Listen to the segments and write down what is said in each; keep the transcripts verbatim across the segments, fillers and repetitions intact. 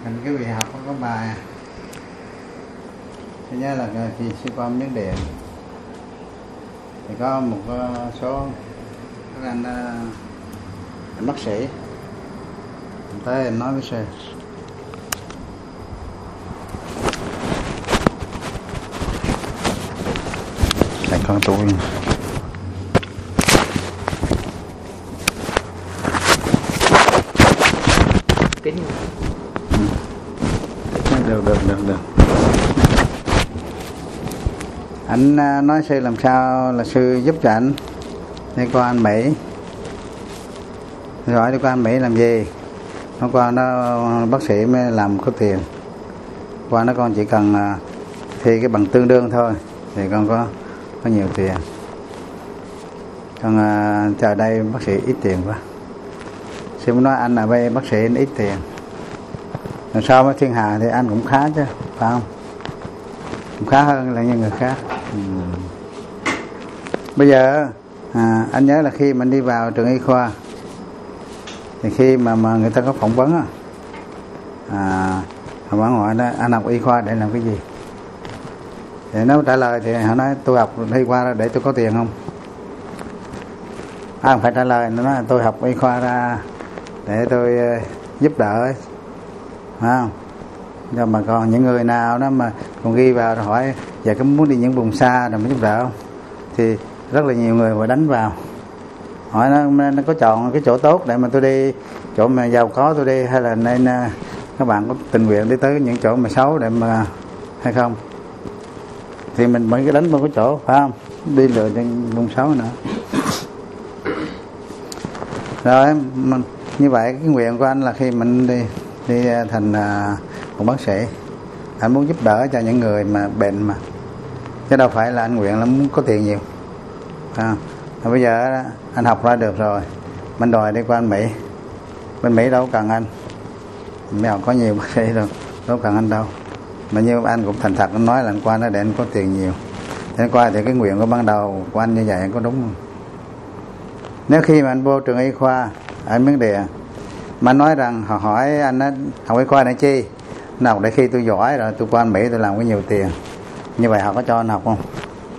Thành cái vị học có bài thứ nhất là khi siêu âm miếng điện thì có một số các anh, anh bác sĩ tới em nói với sư này con tôi kính được được được được anh nói sư làm sao là sư giúp cho anh đi qua anh Mỹ hỏi đi qua anh Mỹ làm gì. Hôm qua nó bác sĩ mới làm có tiền, qua nó con chỉ cần thi cái bằng tương đương thôi thì con có có nhiều tiền. Còn uh, chờ đây bác sĩ ít tiền quá. Sư mới nói anh là bây bác sĩ ít tiền, làm sao với thiên hạ thì anh cũng khá chứ, phải không? Cũng khá hơn là những người khác. Ừ. Bây giờ à, anh nhớ là khi mình đi vào trường y khoa thì khi mà, mà người ta có phỏng vấn á, à, họ hỏi đó, anh học y khoa để làm cái gì? Thì nếu trả lời thì họ nói tôi học y khoa để tôi có tiền không? À, phải trả lời nó nói tôi học y khoa ra để tôi uh, giúp đỡ, phải không? Nhưng mà còn những người nào đó mà còn ghi vào rồi hỏi giờ có muốn đi những vùng xa rồi mới giúp đỡ không? Thì rất là nhiều người phải đánh vào hỏi nó, nó có chọn cái chỗ tốt để mà tôi đi, chỗ mà giàu có tôi đi, hay là nên uh, các bạn có tình nguyện đi tới những chỗ mà xấu để mà hay không? Thì mình mới cái đánh vào cái chỗ, phải không? Đi lựa những vùng xấu nữa. Rồi mình, như vậy cái nguyện của anh là khi mình đi đi thành uh, một bác sĩ, anh muốn giúp đỡ cho những người mà bệnh mà, chứ đâu phải là anh nguyện là muốn có tiền nhiều. À, bây giờ anh học ra được rồi, mình đòi đi qua anh Mỹ, bên Mỹ đâu cần anh, Mỹ học có nhiều bác sĩ rồi, đâu cần anh đâu. Mà như anh cũng thành thật anh nói là anh qua nó để anh có tiền nhiều. Thế qua thì cái nguyện của ban đầu của anh như vậy anh có đúng không? Nếu khi mà anh vô trường y khoa ở Miến Điện mà anh nói rằng họ hỏi anh á, học y khoa để chi? Nào để khi tôi giỏi rồi tôi qua anh Mỹ tôi làm có nhiều tiền, như vậy họ có cho anh học không?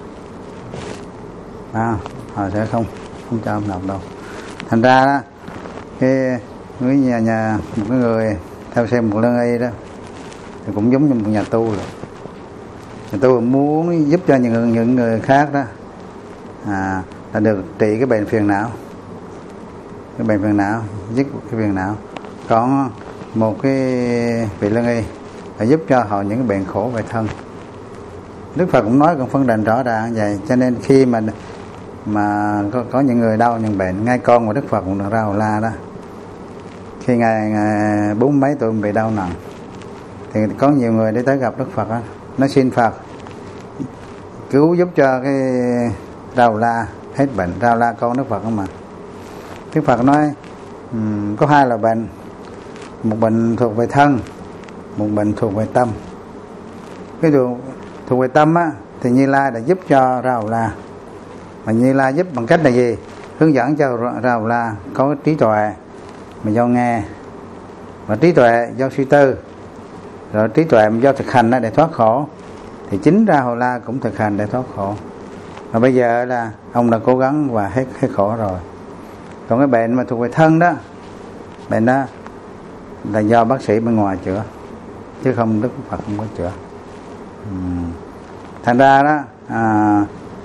À, họ sẽ không không cho anh học đâu. Thành ra đó, cái người nhà nhà một cái người theo xem một lương y đó thì cũng giống như một nhà tu rồi. Nhà tu muốn giúp cho những những người khác đó à, là được trị cái bệnh phiền não, cái bệnh phiền não, dứt cái phiền não. Còn một cái vị lương y là giúp cho họ những cái bệnh khổ về thân. Đức Phật cũng nói cũng phân định rõ ràng vậy. Cho nên khi mà mà có, có những người đau những bệnh, ngay con của Đức Phật cũng ra Hầu La đó, khi ngài, ngài bốn mấy tuổi bị đau nặng thì có nhiều người đi tới gặp Đức Phật đó, nó xin Phật cứu giúp cho cái Ra Hầu La hết bệnh. Ra Hầu La con Đức Phật không mà. Đức Phật nói um, có hai là bệnh, một bệnh thuộc về thân, một bệnh thuộc về tâm. Cái thuộc, thuộc về tâm á thì Như Lai đã giúp cho Ra Hầu La. Mà Như Lai giúp bằng cách là gì? Hướng dẫn cho Ra Hầu La có trí tuệ mà do nghe, và trí tuệ do suy tư, rồi trí tuệ mà do thực hành để thoát khổ. Thì chính Ra Hầu La cũng thực hành để thoát khổ. Và bây giờ là ông đã cố gắng và hết hết khổ rồi. Còn cái bệnh mà thuộc về thân đó, bệnh đó là do bác sĩ bên ngoài chữa, chứ không Đức Phật không có chữa. uhm. Thành ra đó à,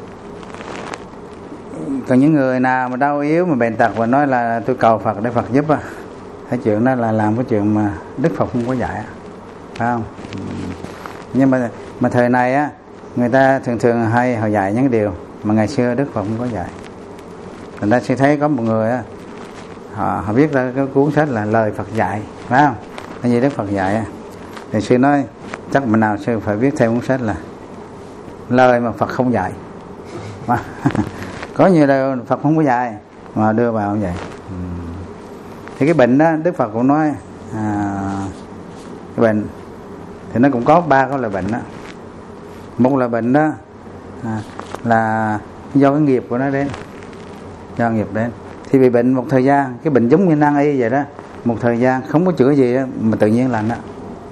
còn những người nào mà đau yếu mà bệnh tật và nói là tôi cầu Phật để Phật giúp á, cái chuyện đó là làm cái chuyện mà Đức Phật không có dạy, phải không? uhm. Nhưng mà mà thời này á, người ta thường thường hay họ dạy những điều mà ngày xưa Đức Phật không có dạy. Người ta sẽ thấy có một người á, họ, họ viết ra cái cuốn sách là lời Phật dạy, phải không? Cái gì Đức Phật dạy á. Thì sư nói chắc mà nào sư phải viết thêm cuốn sách là lời mà Phật không dạy. Có nhiều lời Phật không có dạy mà đưa vào vậy. Thì cái bệnh đó Đức Phật cũng nói à, cái bệnh thì nó cũng có ba cái loại bệnh đó. Một là bệnh đó à, là do cái nghiệp của nó đến, do nghiệp đến thì bị bệnh một thời gian, cái bệnh giống như nan y vậy đó, một thời gian không có chữa gì đó, mà tự nhiên lành đó.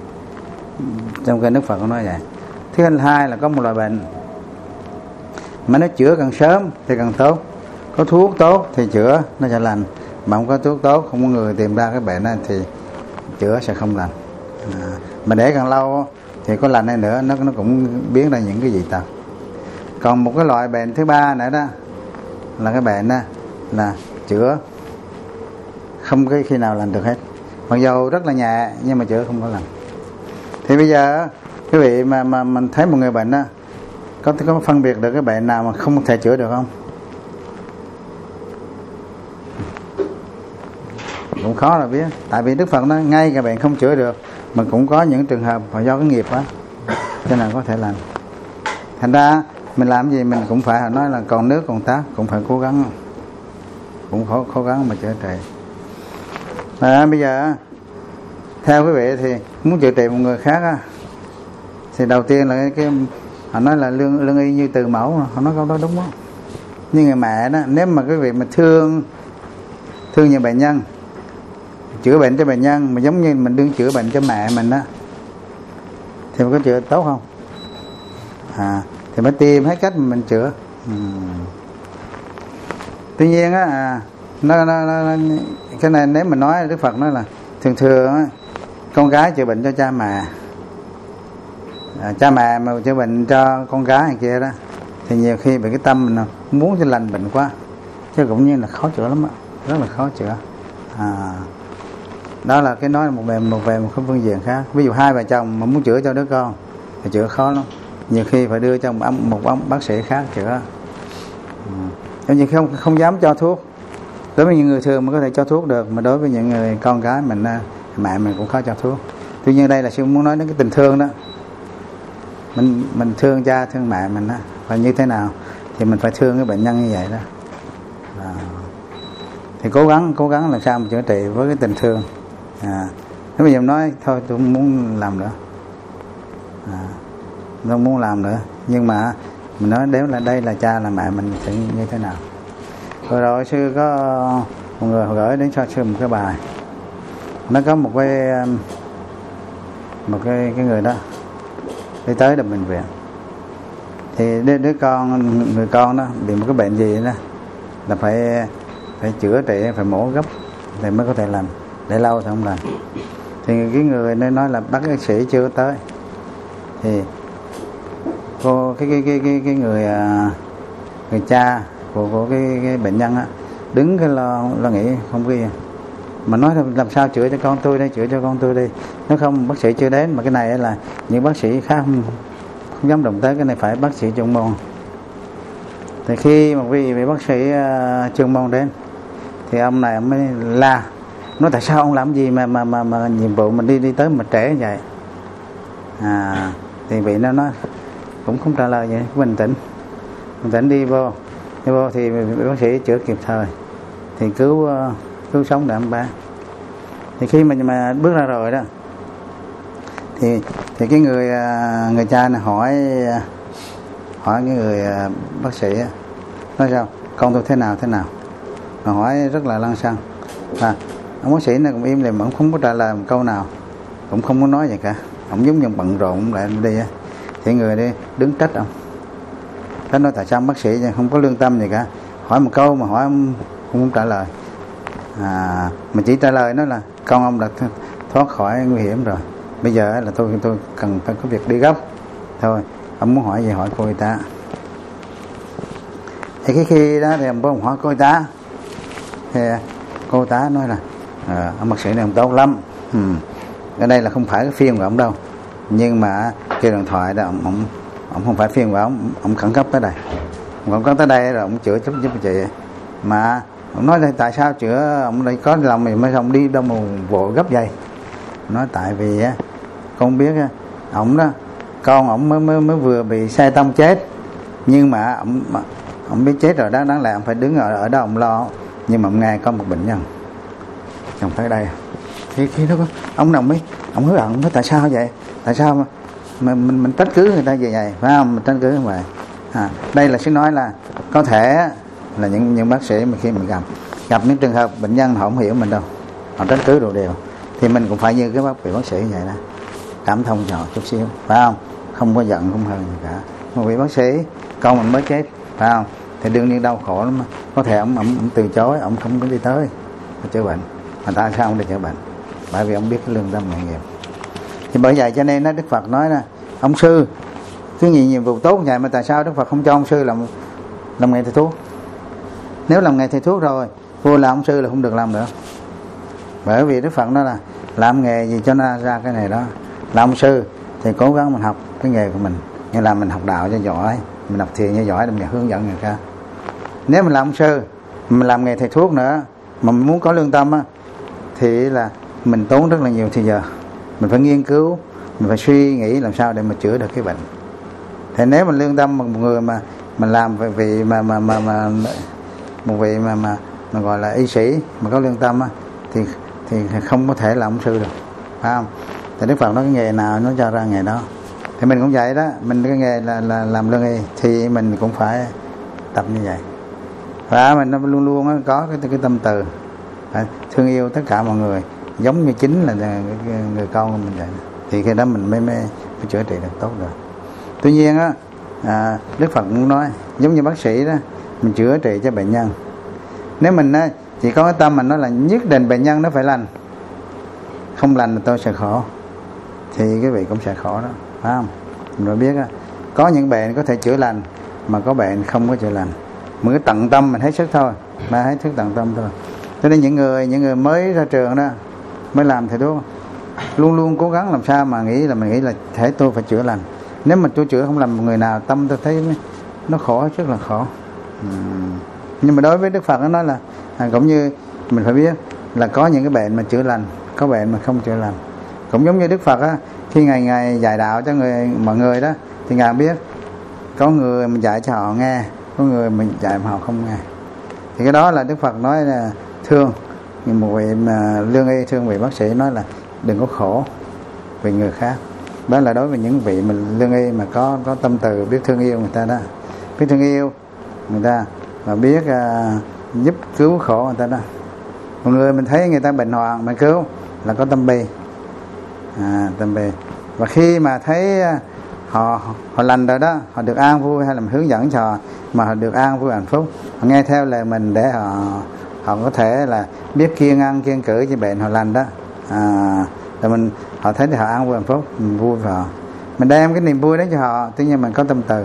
trong kinh Đức Phật có nói vậy. Thứ hai là có một loại bệnh mà nó chữa càng sớm thì càng tốt. Có thuốc tốt thì chữa nó sẽ lành, mà không có thuốc tốt, không có người tìm ra cái bệnh này thì chữa sẽ không lành. À, mà để càng lâu thì có lành hay nữa nó nó cũng biến ra những cái gì tật. Còn một cái loại bệnh thứ ba nữa đó là cái bệnh đó là chữa không cái khi nào lành được hết, mặc dù rất là nhẹ nhưng mà chữa không có lành. Thì bây giờ quý vị mà mà mình thấy một người bệnh đó, có có phân biệt được cái bệnh nào mà không thể chữa được không? Cũng khó là biết. Tại vì Đức Phật nói ngay cái bệnh không chữa được mà cũng có những trường hợp mà do cái nghiệp đó cho nên có thể lành. Thành ra mình làm gì mình cũng phải nói là còn nước còn tát cũng phải cố gắng, cũng khó cố gắng mà chữa trị. À, bây giờ theo quý vị thì muốn chữa trị một người khác á, thì đầu tiên là cái, cái họ nói là lương lương y như từ mẫu, họ nói câu đó đúng không? Như người mẹ đó, nếu mà quý vị mà thương thương nhiều bệnh nhân, chữa bệnh cho bệnh nhân mà giống như mình đương chữa bệnh cho mẹ mình đó, thì mình có chữa tốt không? À, thì mới tìm hết cách mà mình chữa. uhm. Tuy nhiên á, à, nó, nó, nó, cái này nếu mình nói Đức Phật nói là thường thường á, con gái chữa bệnh cho cha mẹ, à, cha mẹ mà chữa bệnh cho con gái này kia đó, thì nhiều khi bị cái tâm mình muốn cho lành bệnh quá, chứ cũng như là khó chữa lắm á, rất là khó chữa. À, đó là cái nói một về một về một cái phương diện khác. Ví dụ hai vợ chồng mà muốn chữa cho đứa con thì chữa khó lắm, nhiều khi phải đưa cho một ông, một ông bác sĩ khác chữa. Ừ. Nhiều khi không không dám cho thuốc. Đối với những người thường mà có thể cho thuốc được, mà đối với những người con gái mình, mẹ mình cũng khó cho thuốc. Tuy nhiên đây là sư muốn nói đến cái tình thương đó. Mình mình thương cha thương mẹ mình đó, và như thế nào thì mình phải thương cái bệnh nhân như vậy đó. À, thì cố gắng cố gắng làm sao mà chữa trị với cái tình thương. À, nếu bây giờ nói thôi tôi không muốn làm nữa, à, tôi không muốn làm nữa, nhưng mà mình nói nếu là đây là cha là mẹ mình sẽ như thế nào. Rồi rồi sư có một người họ gửi đến cho sư một cái bài, nó có một cái một cái cái người đó đi tới được bệnh viện, thì đứa, đứa con người con đó bị một cái bệnh gì đó là phải phải chữa trị, phải mổ gấp thì mới có thể làm, để lâu thì không làm. Thì cái người nên nói là bác sĩ chưa tới, thì cô cái cái cái cái cái người người cha của, của cái, cái bệnh nhân á đứng cái lo lo nghĩ không ghi, mà nói làm sao chữa cho con tôi đây, chữa cho con tôi đi. Nếu không bác sĩ chưa đến, mà cái này là những bác sĩ khác không, không dám động tới, cái này phải bác sĩ chuyên môn. Thì khi một vị, vị bác sĩ uh, chuyên môn đến thì ông này ông mới la, nói tại sao ông làm gì mà mà mà, mà nhiệm vụ mình đi đi tới mà trễ vậy. À, thì vị nó nói cũng không trả lời vậy, bình tĩnh bình tĩnh đi vô đi vô thì bác sĩ chữa kịp thời thì cứu uh, cứu sống được ông ba. Thì khi mà mà bước ra rồi đó thì thì cái người uh, người cha này hỏi uh, hỏi cái người uh, bác sĩ uh, nói sao con tôi thế nào thế nào, mà hỏi rất là lăng xăng. À, ông bác sĩ này cũng im lìm, ông không có trả lời một câu nào, cũng không có nói gì cả, ông giống như bận rộn lại đi á. Thì người đi đứng trách ông, trách nói tại sao bác sĩ không có lương tâm gì cả, hỏi một câu mà hỏi ông không, không trả lời. À, mà chỉ trả lời nó là con ông đã thoát khỏi nguy hiểm rồi, bây giờ là tôi tôi cần phải có việc đi gấp thôi, ông muốn hỏi gì hỏi cô y tá. Thì cái khi đó thì ông hỏi cô y tá, thì cô y tá nói là à, ông bác sĩ này ông tốt lắm. Ừ. Ở đây là không phải cái phiên của ông đâu, nhưng mà kêu điện thoại đó, ông, ông, ông không phải phiên của ông, ông khẩn cấp tới đây, ông khẩn cấp tới đây rồi ông chữa giúp giúp chị. Mà ông nói đây tại sao chữa, ông đây có lòng thì mới không đi đâu mà vội gấp vậy. Nói tại vì á, con biết á, ông đó con ông mới mới mới vừa bị xe tông chết, nhưng mà ông ông biết chết rồi đó, đáng lẽ ông phải đứng ở ở đó ông lo, nhưng mà ông nghe có một bệnh nhân chồng tới đây. Thì khi đó ông nào mới ông hứa hận, nói tại sao vậy, tại sao mà, mà mình mình trách cứ người ta về vậy, phải không, mình trách cứ như vậy. À, đây là xin nói là có thể là những những bác sĩ mà khi mình gặp gặp những trường hợp bệnh nhân họ không hiểu mình đâu, họ trách cứ đồ đều, thì mình cũng phải như cái bác vị bác sĩ vậy đó. cảm thông cho họ chút xíu, phải không? Không có giận không hờn gì cả. Một vị bác sĩ con mình mới chết, phải không? Thì đương nhiên đau khổ lắm. Có thể ông, ông, ông từ chối, ông không có đi tới chữa bệnh. Mà tại sao ông đi chữa bệnh? Bởi vì ông biết cái lương tâm nghề nghiệp. Thì bởi vậy cho nên đó, Đức Phật nói là ông sư cứ nhìn nhiệm vụ tốt vậy mà tại sao Đức Phật không cho ông sư làm làm nghề thầy thuốc? Nếu làm nghề thầy thuốc rồi, vô làm ông sư là không được làm nữa. Bởi vì Đức Phật nói là làm nghề gì cho nó ra cái này đó. Làm ông sư thì cố gắng mình học cái nghề của mình, như là mình học đạo cho giỏi, mình học thiền cho giỏi để mình hướng dẫn người khác. Nếu mình làm ông sư, mình làm nghề thầy thuốc nữa mà mình muốn có lương tâm á, thì là mình tốn rất là nhiều thời giờ. Mình phải nghiên cứu, mình phải suy nghĩ làm sao để mà chữa được cái bệnh. Thì nếu mình lương tâm một người mà mình làm vì mà mà mà, mà một vị mà mà mà gọi là y sĩ mà có lương tâm á, thì thì không có thể làm ông sư được, phải không? Thì Đức Phật nói cái nghề nào nó cho ra nghề đó. Thì mình cũng vậy đó, mình cái nghề là là làm lương y thì mình cũng phải tập như vậy. Và mình nó luôn luôn có cái cái tâm từ thương yêu tất cả mọi người, giống như chính là người con của mình vậy. Thì khi đó mình mới mới, mới chữa trị được tốt được. Tuy nhiên á, à, Đức Phật cũng nói giống như bác sĩ đó, mình chữa trị cho bệnh nhân. Nếu mình á, chỉ có cái tâm mình nói là nhất định bệnh nhân nó phải lành, không lành là tôi sẽ khổ, thì cái vị cũng sẽ khổ đó, phải không? Mình phải biết á, có những bệnh có thể chữa lành mà có bệnh không có chữa lành. Mình cứ tận tâm mình hết sức thôi, mà hết sức tận tâm thôi. Cho nên những người những người mới ra trường đó, mới làm thầy thuốc, luôn luôn cố gắng làm sao mà nghĩ là mình nghĩ là thể tôi phải chữa lành. Nếu mà tôi chữa không làm một người nào, tâm tôi thấy nó khổ, rất là khổ. uhm. Nhưng mà đối với Đức Phật nó nói là à, cũng như mình phải biết là có những cái bệnh mà chữa lành, có bệnh mà không chữa lành. Cũng giống như Đức Phật á, khi Ngài Ngài dạy đạo cho người mọi người đó, thì Ngài biết có người mình dạy cho họ nghe, có người mình dạy mà họ không nghe. Thì cái đó là Đức Phật nói là thương. Nhưng một vị mà lương y thương vị bác sĩ nói là đừng có khổ vì người khác. Đó là đối với những vị mình lương y mà có có tâm từ, biết thương yêu người ta đó, biết thương yêu người ta và biết uh, giúp cứu khổ người ta đó. Một người mình thấy người ta bệnh hoạn mà cứu là có tâm bi, à, tâm bi. Và khi mà thấy uh, họ họ lành rồi đó, họ được an vui, hay là mình hướng dẫn cho họ mà họ được an vui hạnh phúc, họ nghe theo lời mình để họ họ có thể là biết kiêng ăn kiêng cử cho bệnh họ lành đó, à, rồi mình họ thấy thì họ an vui hạnh phúc, mình vui với họ, mình đem cái niềm vui đó cho họ. Tuy nhiên mình có tâm từ,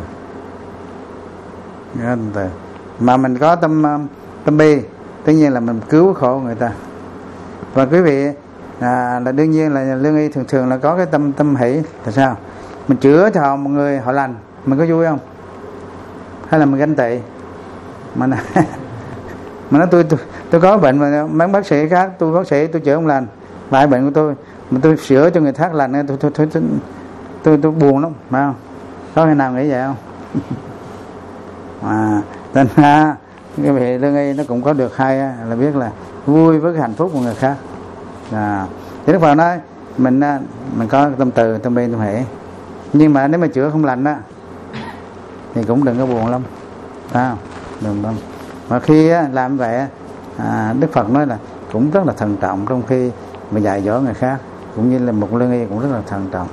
có tâm từ mà mình có tâm tâm bi, tất nhiên là mình cứu khổ người ta. Và quý vị à, là đương nhiên là lương y thường thường là có cái tâm tâm hỷ là sao? Mình chữa cho họ một người họ lành, mình có vui không? Hay là mình ganh tị? Mà mà nói tôi tôi tôi có bệnh mà mấy bác sĩ khác, tôi bác sĩ tôi chữa không lành, vài bệnh của tôi mà tôi chữa cho người khác lành, tôi tôi tôi tôi, tôi, tôi buồn lắm, phải không? Có người nào nghĩ vậy không? À, nên ha, cái vị lương y nó cũng có được hay là biết là vui với cái hạnh phúc của người khác. À, thì Đức Phật nói mình mình có tâm từ, tâm bi, tâm hỷ. Nhưng mà nếu mà chữa không lành đó thì cũng đừng có buồn lắm, phải không? Đừng lắm. Mà khi á, làm vậy à, Đức Phật nói là cũng rất là thận trọng trong khi mà dạy dỗ người khác, cũng như là một lương y cũng rất là thận trọng.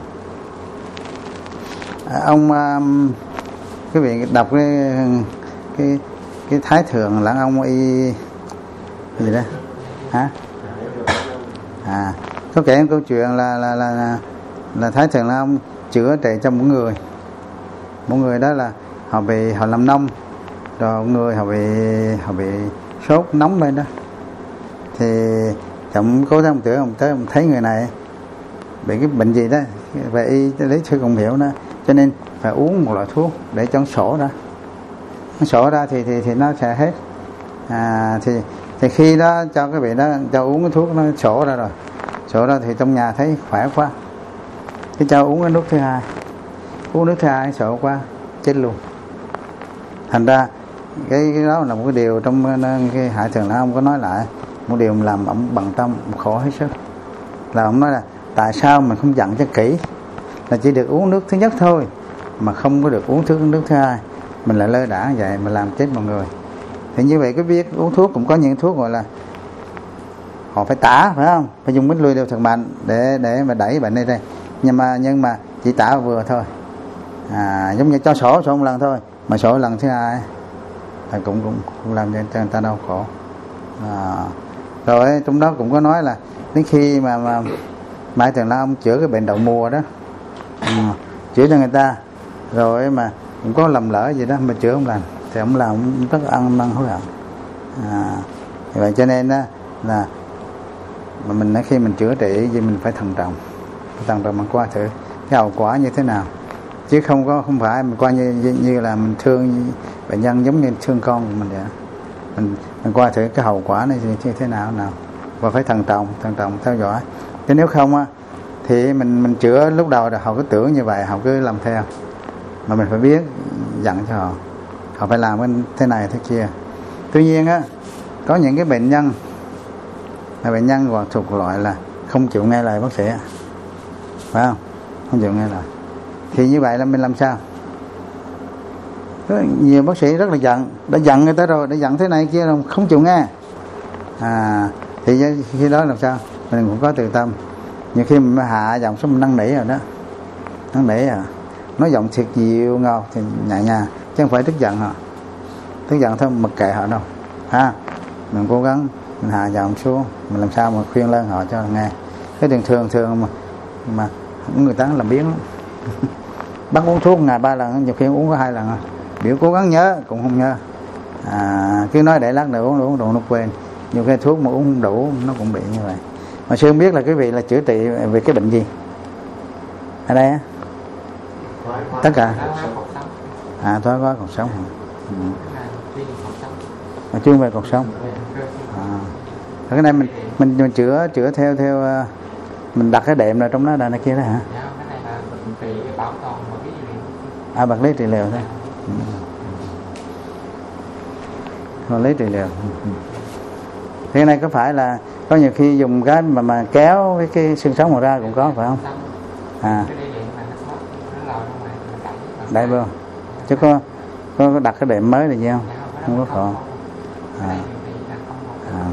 À, ông um, quý vị đọc cái cái cái Thái Thượng là ông y gì đó hả? À, có kể một câu chuyện là là là là, là Thái Thượng là ông chữa trị cho một người, một người đó là họ bị họ làm nông, rồi người họ bị họ bị sốt nóng lên đó, thì chồng cố gắng chữa, ông tới ông thấy người này bị cái bệnh gì đó, về y lý sư không hiểu đó, cho nên phải uống một loại thuốc để cho nó sổ ra, nó sổ ra thì thì thì nó sẽ hết. À, thì thì khi đó cho cái vị đó cho uống cái thuốc nó sổ ra rồi, sổ ra thì trong nhà thấy khỏe quá, cái cho uống cái nước thứ hai, uống nước thứ hai sổ quá chết luôn. Thành ra cái, cái đó là một cái điều trong cái Hải Thường là ông có nói lại một điều làm ông bằng tâm khổ hết sức, là ông nói là tại sao mình không dặn cho kỹ, là chỉ được uống nước thứ nhất thôi mà không có được uống thứ nước thứ hai, mình lại lơ đãng vậy mà làm chết mọi người. Thì như vậy cái việc uống thuốc cũng có những thuốc gọi là họ phải tả, phải không, phải dùng mít lui đều thật mạnh để để mà đẩy bệnh đây đây. nhưng mà nhưng mà chỉ tả vừa thôi, à, giống như cho sổ sổ một lần thôi, mà sổ lần thứ hai thì cũng cũng, cũng làm cho người ta đau khổ. À, rồi trong đó cũng có nói là đến khi mà mà Mai Tường Long ông chữa cái bệnh đậu mùa đó, ừ, chữa cho người ta rồi mà cũng có lầm lỡ gì đó mà chữa không lành thì ông làm ông rất ăn năn hối hận. À, vậy cho nên đó là mà mình khi mình chữa trị thì mình phải thận trọng, thận trọng mình qua thử cái hậu quả như thế nào, chứ không có không phải mình qua như như, như là mình thương bệnh nhân giống như thương con của mình vậy. Mình mình qua thử cái hậu quả này như thế nào nào và phải thận trọng thận trọng theo dõi, chứ nếu không á thì mình mình chữa lúc đầu là họ cứ tưởng như vậy, họ cứ làm theo, mà mình phải biết dặn cho họ, họ phải làm cái thế này thế kia. Tuy nhiên á có những cái bệnh nhân là bệnh nhân còn thuộc loại là không chịu nghe lời bác sĩ, phải không? Không chịu nghe lời thì như vậy là mình làm sao? Có nhiều bác sĩ rất là giận, đã giận người ta rồi, đã giận thế này kia rồi không chịu nghe, à thì khi đó làm sao? Mình cũng có từ tâm. Nhiều khi mình hạ giọng xuống mình năn nỉ rồi đó, năn nỉ à, nói giọng thiệt dịu ngọt thì nhẹ nhàng, chứ không phải tức giận họ, tức giận thôi mặc kệ họ đâu, ha. Mình cố gắng mình hạ giọng xuống, mình làm sao mà khuyên lên họ cho nghe. Cái thường thường thường mà mà người ta làm biến lắm. Bác uống thuốc ngày ba lần, nhiều khi uống có hai lần à. Biểu cố gắng nhớ cũng không nhớ, à, cứ nói để lát nữa uống uống đủ nó quên. Nhiều cái thuốc mà uống không đủ nó cũng bị như vậy. Mà sư không biết là quý vị là chữa trị về cái bệnh gì ở đây á? Tất cả à, thoái hóa cột sống, ừ. À, chuyên về cột sống. À, cái này mình mình mình chữa chữa theo theo mình đặt cái đệm rồi trong đó là này kia đó hả? À, bạc lý trị liệu thôi. Ừ. Còn lý trị liệu. Ừ. Thì cái này có phải là có nhiều khi dùng cái mà mà kéo cái cái xương sống ra cũng có phải không? À. Đây vô. Chứ có có, có đặt cái đệm mới là gì không? Không có khó. À. À.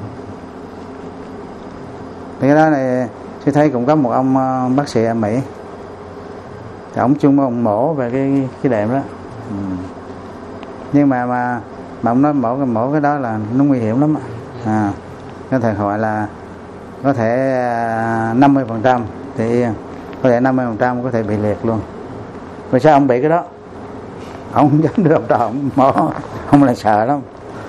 Thì cái đó này tôi thấy cũng có một ông uh, bác sĩ ở Mỹ. Thì ông chung ông mổ về cái cái đệm đó. Ừ. Nhưng mà mà mà ông nói mổ cái mổ cái đó là nó nguy hiểm lắm. À. Có thể gọi là có thể năm mươi phần trăm thì có thể năm mươi phần trăm có thể bị liệt luôn. Rồi sao ông bị cái đó? Ông không dám đưa ông trò ông mổ, ông lại sợ lắm.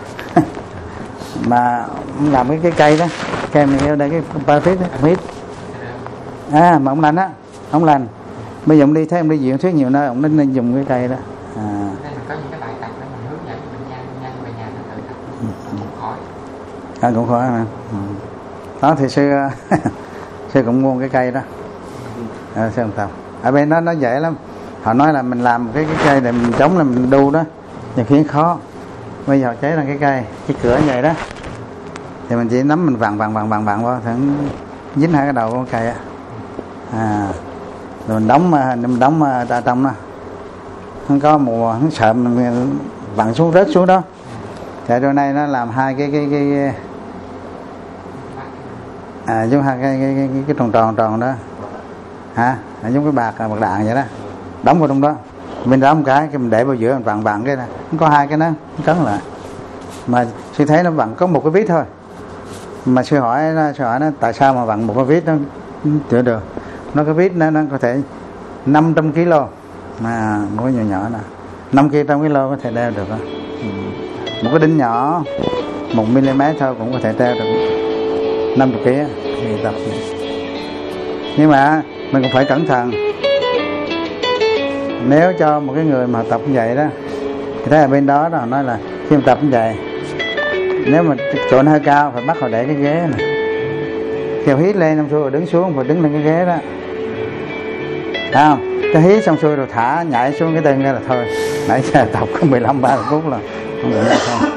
Mà ông làm cái cái cây đó, cây này ở đây cái parafit đó, mít. À mà ông lành á, ông lành. Bây giờ ông đi thấy ông đi diễn thuyết nhiều nơi, ông nên dùng cái cây đó. À. Có những cái bài tập để mình hướng dẫn bệnh nhân nhân về nhà nó tự tập cũng khỏi. À, cũng khỏi mà. Ừ. Đó thì sư sư cũng mua cái cây đó. À, sư không tập. Ở bên đó nó dễ lắm. Họ nói là mình làm cái cái cây để mình chống là mình đu đó, nhiều khi khó. Bây giờ họ chế ra cái cây, cái cửa như vậy đó, thì mình chỉ nắm mình vặn vặn vặn vặn vặn qua, thằng dính hai cái đầu của cây á. À, rồi mình đóng mình đóng ra trong đó, không có mùa không sợ mình vặn xuống rớt xuống đó. Thì rồi nay nó làm hai cái cái cái, cái à giống hai cái cái, cái, cái, cái tròn tròn tròn đó, hả? À, giống cái bạc bạc đạn vậy đó, đóng vào trong đó. Mình đóng một cái, cái mình để vào giữa mình vặn vặn cái này, không có hai cái nó cấn lại. Mà sư thấy nó vặn có một cái vít thôi. Mà sư hỏi nó, sư hỏi nó tại sao mà vặn một cái vít nó chữa được. Nó cái vít nó, nó có thể năm trăm ki lô mà mỗi nhỏ nhỏ nè, năm trăm ki lô có thể đeo được đó. Ừ. Một cái đinh nhỏ một mm thôi cũng có thể đeo được năm mươi ký thì tập. Nhưng mà mình cũng phải cẩn thận. Nếu cho một cái người mà tập như vậy đó, thì thấy ở bên đó đó nói là khi mà tập như vậy, nếu mà chỗ nó hơi cao phải bắt họ để cái ghế này, kêu hít lên xong xuôi rồi đứng xuống, rồi đứng lên cái ghế đó, thấy không? Cái hít xong xuôi rồi thả nhảy xuống cái tên ra là thôi. Nãy giờ tập có mười lăm ba mươi phút là không được đâu không.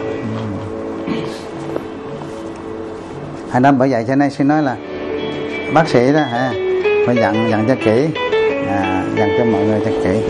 Hay đó, bởi vậy cho nên xin nói là bác sĩ đó ha, phải dặn dặn cho kỹ, à, dặn cho mọi người cho kỹ.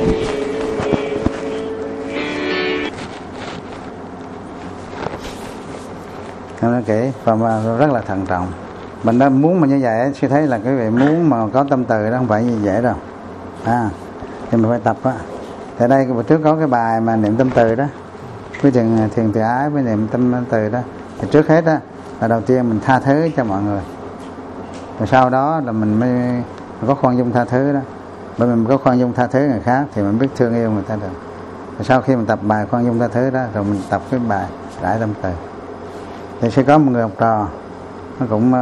Không nói kỹ và rất là thận trọng. mình đã muốn mà như vậy sẽ thấy là cái vị muốn mà có tâm từ đó không phải như dễ đâu. À, thì mình phải tập á. Tại đây bữa trước có cái bài mà niệm tâm từ đó, với thiền thiền từ ái với niệm tâm từ đó. Thì trước hết á là đầu tiên mình tha thứ cho mọi người, rồi sau đó là mình mới mình có khoan dung tha thứ đó. Bởi mình có khoan dung tha thứ người khác thì mình biết thương yêu người ta được. Rồi sau khi mình tập bài khoan dung tha thứ đó, rồi mình tập cái bài rải tâm từ. Thì sẽ có một người học trò, nó cũng uh,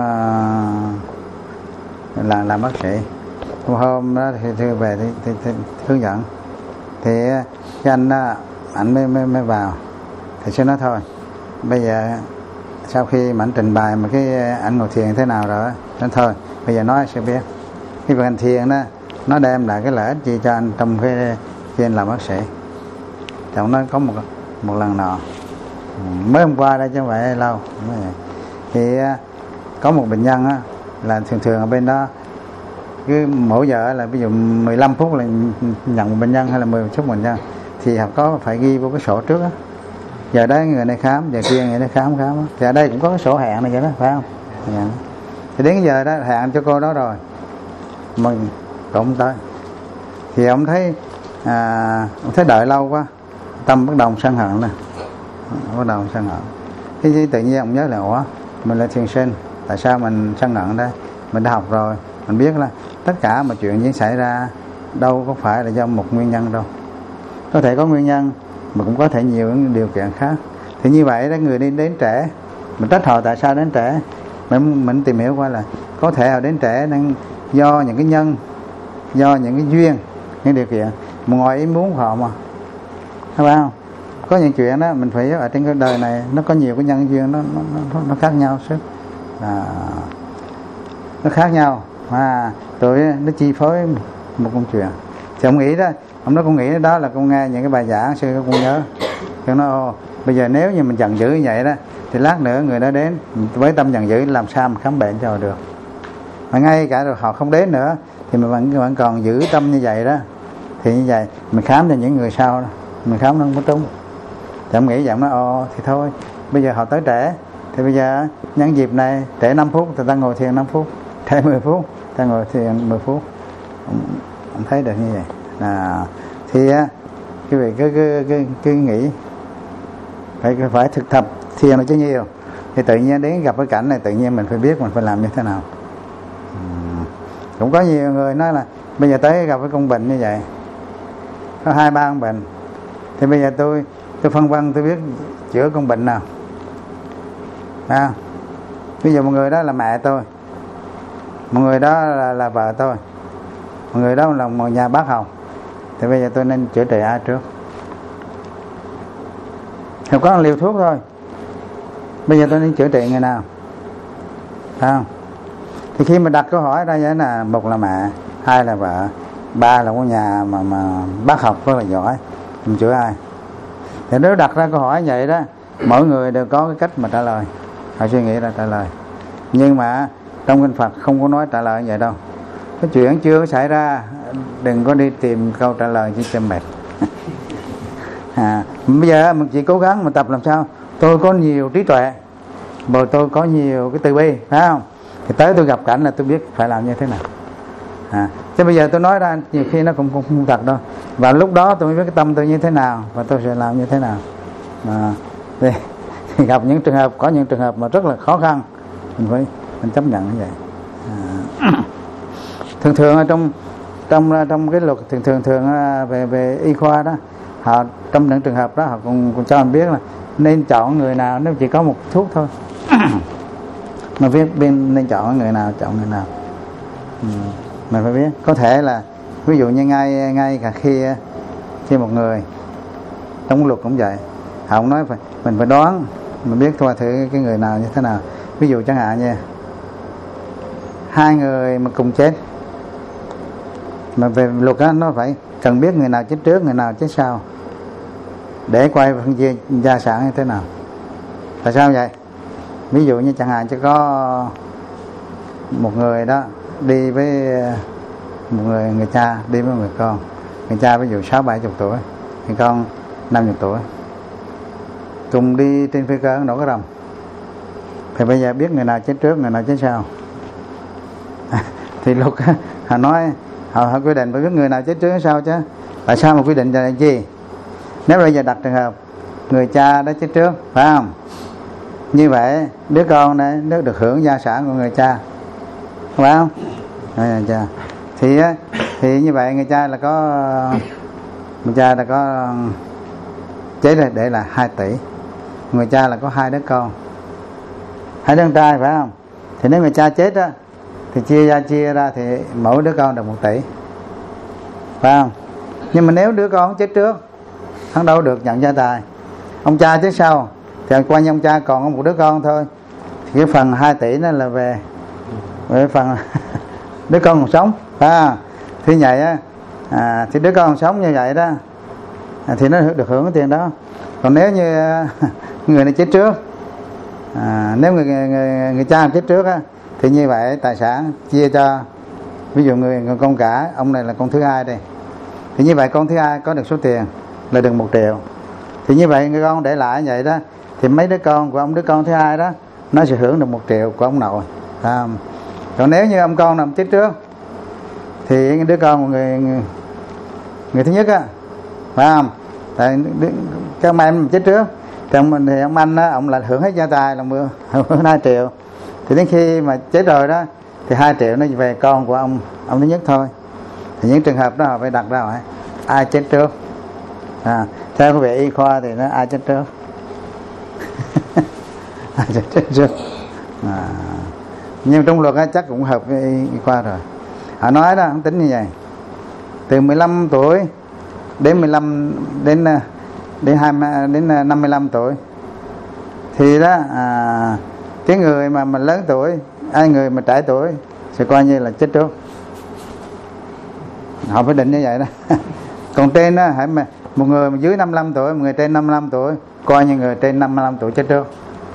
là làm bác sĩ. Hôm, hôm đó thì, thì về thì, thì, thì hướng dẫn. Thì cái anh đó, anh mới, mới, mới vào. Thì sẽ nói thôi, bây giờ sau khi mà anh trình bày mà cái anh ngồi thiền thế nào rồi, nói thôi, bây giờ nói sẽ biết. Cái việc anh thiền đó, nó đem lại cái lợi ích gì cho anh trong cái khi anh làm bác sĩ. Thì ông nói có một, một lần nọ, mới hôm qua đây chứ không phải lâu. Thì có một bệnh nhân á, là thường thường ở bên đó cứ mỗi giờ là ví dụ mười lăm phút là nhận một bệnh nhân hay là mười phút bệnh nhân, thì họ có phải ghi vô cái sổ trước á. Giờ đấy người này khám, giờ kia người này khám khám á. Thì ở đây cũng có cái sổ hẹn này vậy đó, phải không? Dạ. Thì đến giờ đó hẹn cho cô đó rồi, mình cũng tới. Thì ông thấy à, ông thấy đợi lâu quá, tâm bắt đầu sân hận nè, bắt đầu sân hận. Thì tự nhiên ông nhớ là ủa, mình là thiền sinh, tại sao mình sân hận đây? Mình đã học rồi, mình biết là tất cả mọi chuyện diễn xảy ra đâu có phải là do một nguyên nhân đâu. Có thể có nguyên nhân mà cũng có thể nhiều những điều kiện khác. Thì như vậy đó, người đi đến trễ, mình trách họ tại sao đến trễ, mình, mình tìm hiểu qua là có thể họ đến trễ nên do những cái nhân, do những cái duyên, những điều kiện mà ngoài ý muốn của họ mà, thấy không? Có những chuyện đó mình phải ở trên cái đời này nó có nhiều cái nhân duyên nó nó, nó, nó khác nhau sức là nó khác nhau mà rồi nó chi phối một công chuyện. Thì ông nghĩ đó, ông nói con nghĩ đó là con nghe những cái bài giảng sư con nhớ, con nói ô bây giờ nếu như mình giận dữ như vậy đó thì lát nữa người đó đến với tâm giận dữ làm sao mà khám bệnh cho họ được. Mà ngay cả rồi họ không đến nữa thì mình vẫn vẫn còn giữ tâm như vậy đó, thì như vậy mình khám cho những người sau đó, mình khám nó không có trúng. Thì ông nghĩ vậy, ông nói ồ thì thôi bây giờ họ tới trễ thì bây giờ nhân dịp này trễ năm phút thì ta ngồi thiền năm phút, trễ mười phút ta ngồi thiền mười phút. Ông, ông thấy được như vậy là thì cái việc cứ cứ cứ, cứ nghĩ phải phải thực tập thiền là chứ nhiều, thì tự nhiên đến gặp cái cảnh này tự nhiên mình phải biết mình phải làm như thế nào. Uhm. Cũng có nhiều người nói là bây giờ tới gặp cái con bệnh như vậy, có hai ba con bệnh, thì bây giờ tôi tôi phân vân tôi biết chữa con bệnh nào. À, ví dụ một người đó là mẹ tôi, một người đó là, là vợ tôi, một người đó là một nhà bác học, thì bây giờ tôi nên chữa trị ai trước? Không có liều thuốc thôi, bây giờ tôi nên chữa trị người nào? Phải không? Thì khi mà đặt câu hỏi ra vậy là một là mẹ, hai là vợ, ba là một nhà mà mà bác học rất là giỏi, mình chữa ai? Thì nếu đặt ra câu hỏi như vậy đó, mỗi người đều có cái cách mà trả lời, họ suy nghĩ ra trả lời. Nhưng mà trong kinh Phật không có nói trả lời như vậy đâu. Cái chuyện chưa xảy ra đừng có đi tìm câu trả lời chỉ cho mệt. À, bây giờ mình chỉ cố gắng mình tập làm sao tôi có nhiều trí tuệ, rồi tôi có nhiều cái từ bi, phải không? Thì tới tôi gặp cảnh là tôi biết phải làm như thế nào. À, chứ bây giờ tôi nói ra nhiều khi nó cũng không, không thật đâu. Và lúc đó tôi mới biết cái tâm tôi như thế nào và tôi sẽ làm như thế nào. À, thì, thì gặp những trường hợp, có những trường hợp mà rất là khó khăn, mình phải mình chấp nhận như vậy. À, thường thường ở trong trong trong cái luật thường thường thường về về y khoa đó, họ trong những trường hợp đó họ cũng, cũng cho mình biết là nên chọn người nào nếu chỉ có một thuốc thôi. Mà biết bên nên chọn người nào, chọn người nào. Ừ, mình phải biết. Có thể là ví dụ như ngay ngay cả khi khi một người trong luật cũng vậy, họ cũng nói phải mình phải đoán, mình biết thôi thử cái người nào như thế nào. Ví dụ chẳng hạn như hai người mà cùng chết, mà về luật đó, nó phải cần biết người nào chết trước, người nào chết sau, để quay phân chia gia sản như thế nào. Tại sao vậy? Ví dụ như chẳng hạn chứ có một người đó đi với một người người cha đi với một người con, người cha ví dụ sáu bảy chục tuổi, người con năm chục tuổi, cùng đi trên phi cơ nổ cái rầm. Thì bây giờ biết người nào chết trước, người nào chết sau, thì luật họ nói họ, họ quy định phải biết người nào chết trước hay sao chứ. Tại sao mà quy định là gì? Nếu bây giờ đặt trường hợp người cha đã chết trước, phải không? Như vậy đứa con này nó được hưởng gia sản của người cha, phải không? À, cha. Thì thì như vậy người cha là có người cha là có chế để để là hai tỷ. Người cha là có hai đứa con, hai đứa con trai, phải không? Thì nếu người cha chết á thì chia ra chia ra thì mỗi đứa con được một tỷ, phải không? Nhưng mà nếu đứa con chết trước, hắn đâu được nhận gia tài. Ông cha chết sau thì qua như ông cha còn có một đứa con thôi, thì cái phần hai tỷ nó là về về phần đứa con còn sống, phải không? Thì vậy á, à, thì đứa con còn sống như vậy đó, à, thì nó được hưởng cái tiền đó. Còn nếu như người này chết trước, à, nếu người, người, người, người cha chết trước á, thì như vậy tài sản chia cho, ví dụ người, người con cả, ông này là con thứ hai đây, thì như vậy con thứ hai có được số tiền là được một triệu. Thì như vậy người con để lại như vậy đó, thì mấy đứa con của ông đứa con thứ hai đó nó sẽ hưởng được một triệu của ông nội, phải không? Còn nếu như ông con nằm chết trước thì đứa con của người, người người thứ nhất á, phải không? Tại các ông em chết trước thì ông, thì ông anh đó, ông là hưởng hết gia tài là hưởng hai triệu. Thì đến khi mà chết rồi đó thì hai triệu nó về con của ông ông thứ nhất thôi. Thì những trường hợp đó họ phải đặt ra hỏi ai chết trước. À, theo cái về y khoa thì nó ai chết trước ai chết trước. À, nhưng trong luật á, chắc cũng hợp với y, y khoa rồi. Họ nói đó, không tính như vậy. Từ mười lăm tuổi đến mười lăm đến đến hai đến năm mươi lăm tuổi thì đó, à, cái người mà mà lớn tuổi, ai người mà trẻ tuổi sẽ coi như là chết trước. Họ phải định như vậy đó. Còn trên đó, hãy mà một người mà dưới năm mươi lăm tuổi, một người trên năm mươi lăm tuổi coi như người trên năm mươi lăm tuổi chết trước.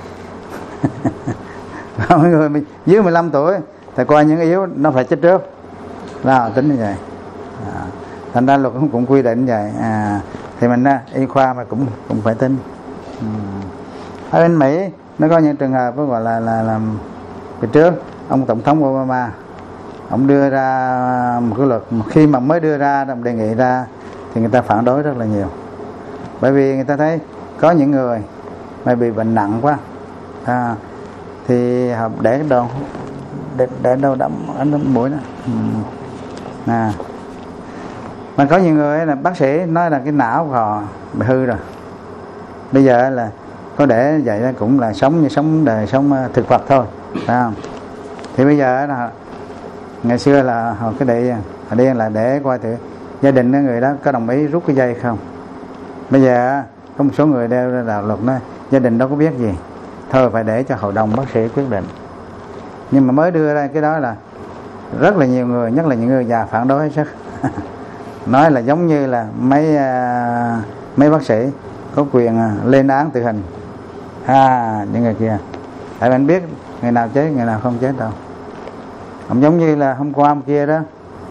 Một người mà dưới mười lăm tuổi thì coi những yếu nó phải chết trước. Đó, tính như vậy. À, thành ra luật cũng, cũng quy định như vậy. À, thì mình y khoa mà cũng cũng phải tính. Ừ. Ở bên Mỹ nó có những trường hợp gọi là là làm từ trước ông tổng thống Obama ông đưa ra một cái luật, khi mà mới đưa ra ông đề nghị ra thì người ta phản đối rất là nhiều, bởi vì người ta thấy có những người mà bị bệnh nặng quá, à, thì họ để cái đầu để, để đầu đậm ấn mũi đó. Ừ. À. Mà có nhiều người là bác sĩ nói là cái não của họ bị hư rồi, bây giờ là có để vậy cũng là sống như sống đời sống thực vật thôi, phải không? Thì bây giờ là ngày xưa là họ cái để họ đi là để coi thử gia đình người đó có đồng ý rút cái dây không. Bây giờ có một số người đeo ra đạo luật nói gia đình đâu có biết gì, thôi phải để cho hội đồng bác sĩ quyết định. Nhưng mà mới đưa ra cái đó là rất là nhiều người, nhất là những người già phản đối hết. Nói là giống như là mấy mấy bác sĩ có quyền lên án tử hình, à, những người kia. Tại mình biết người nào chết người nào không chết đâu. Không giống như là hôm qua hôm kia đó,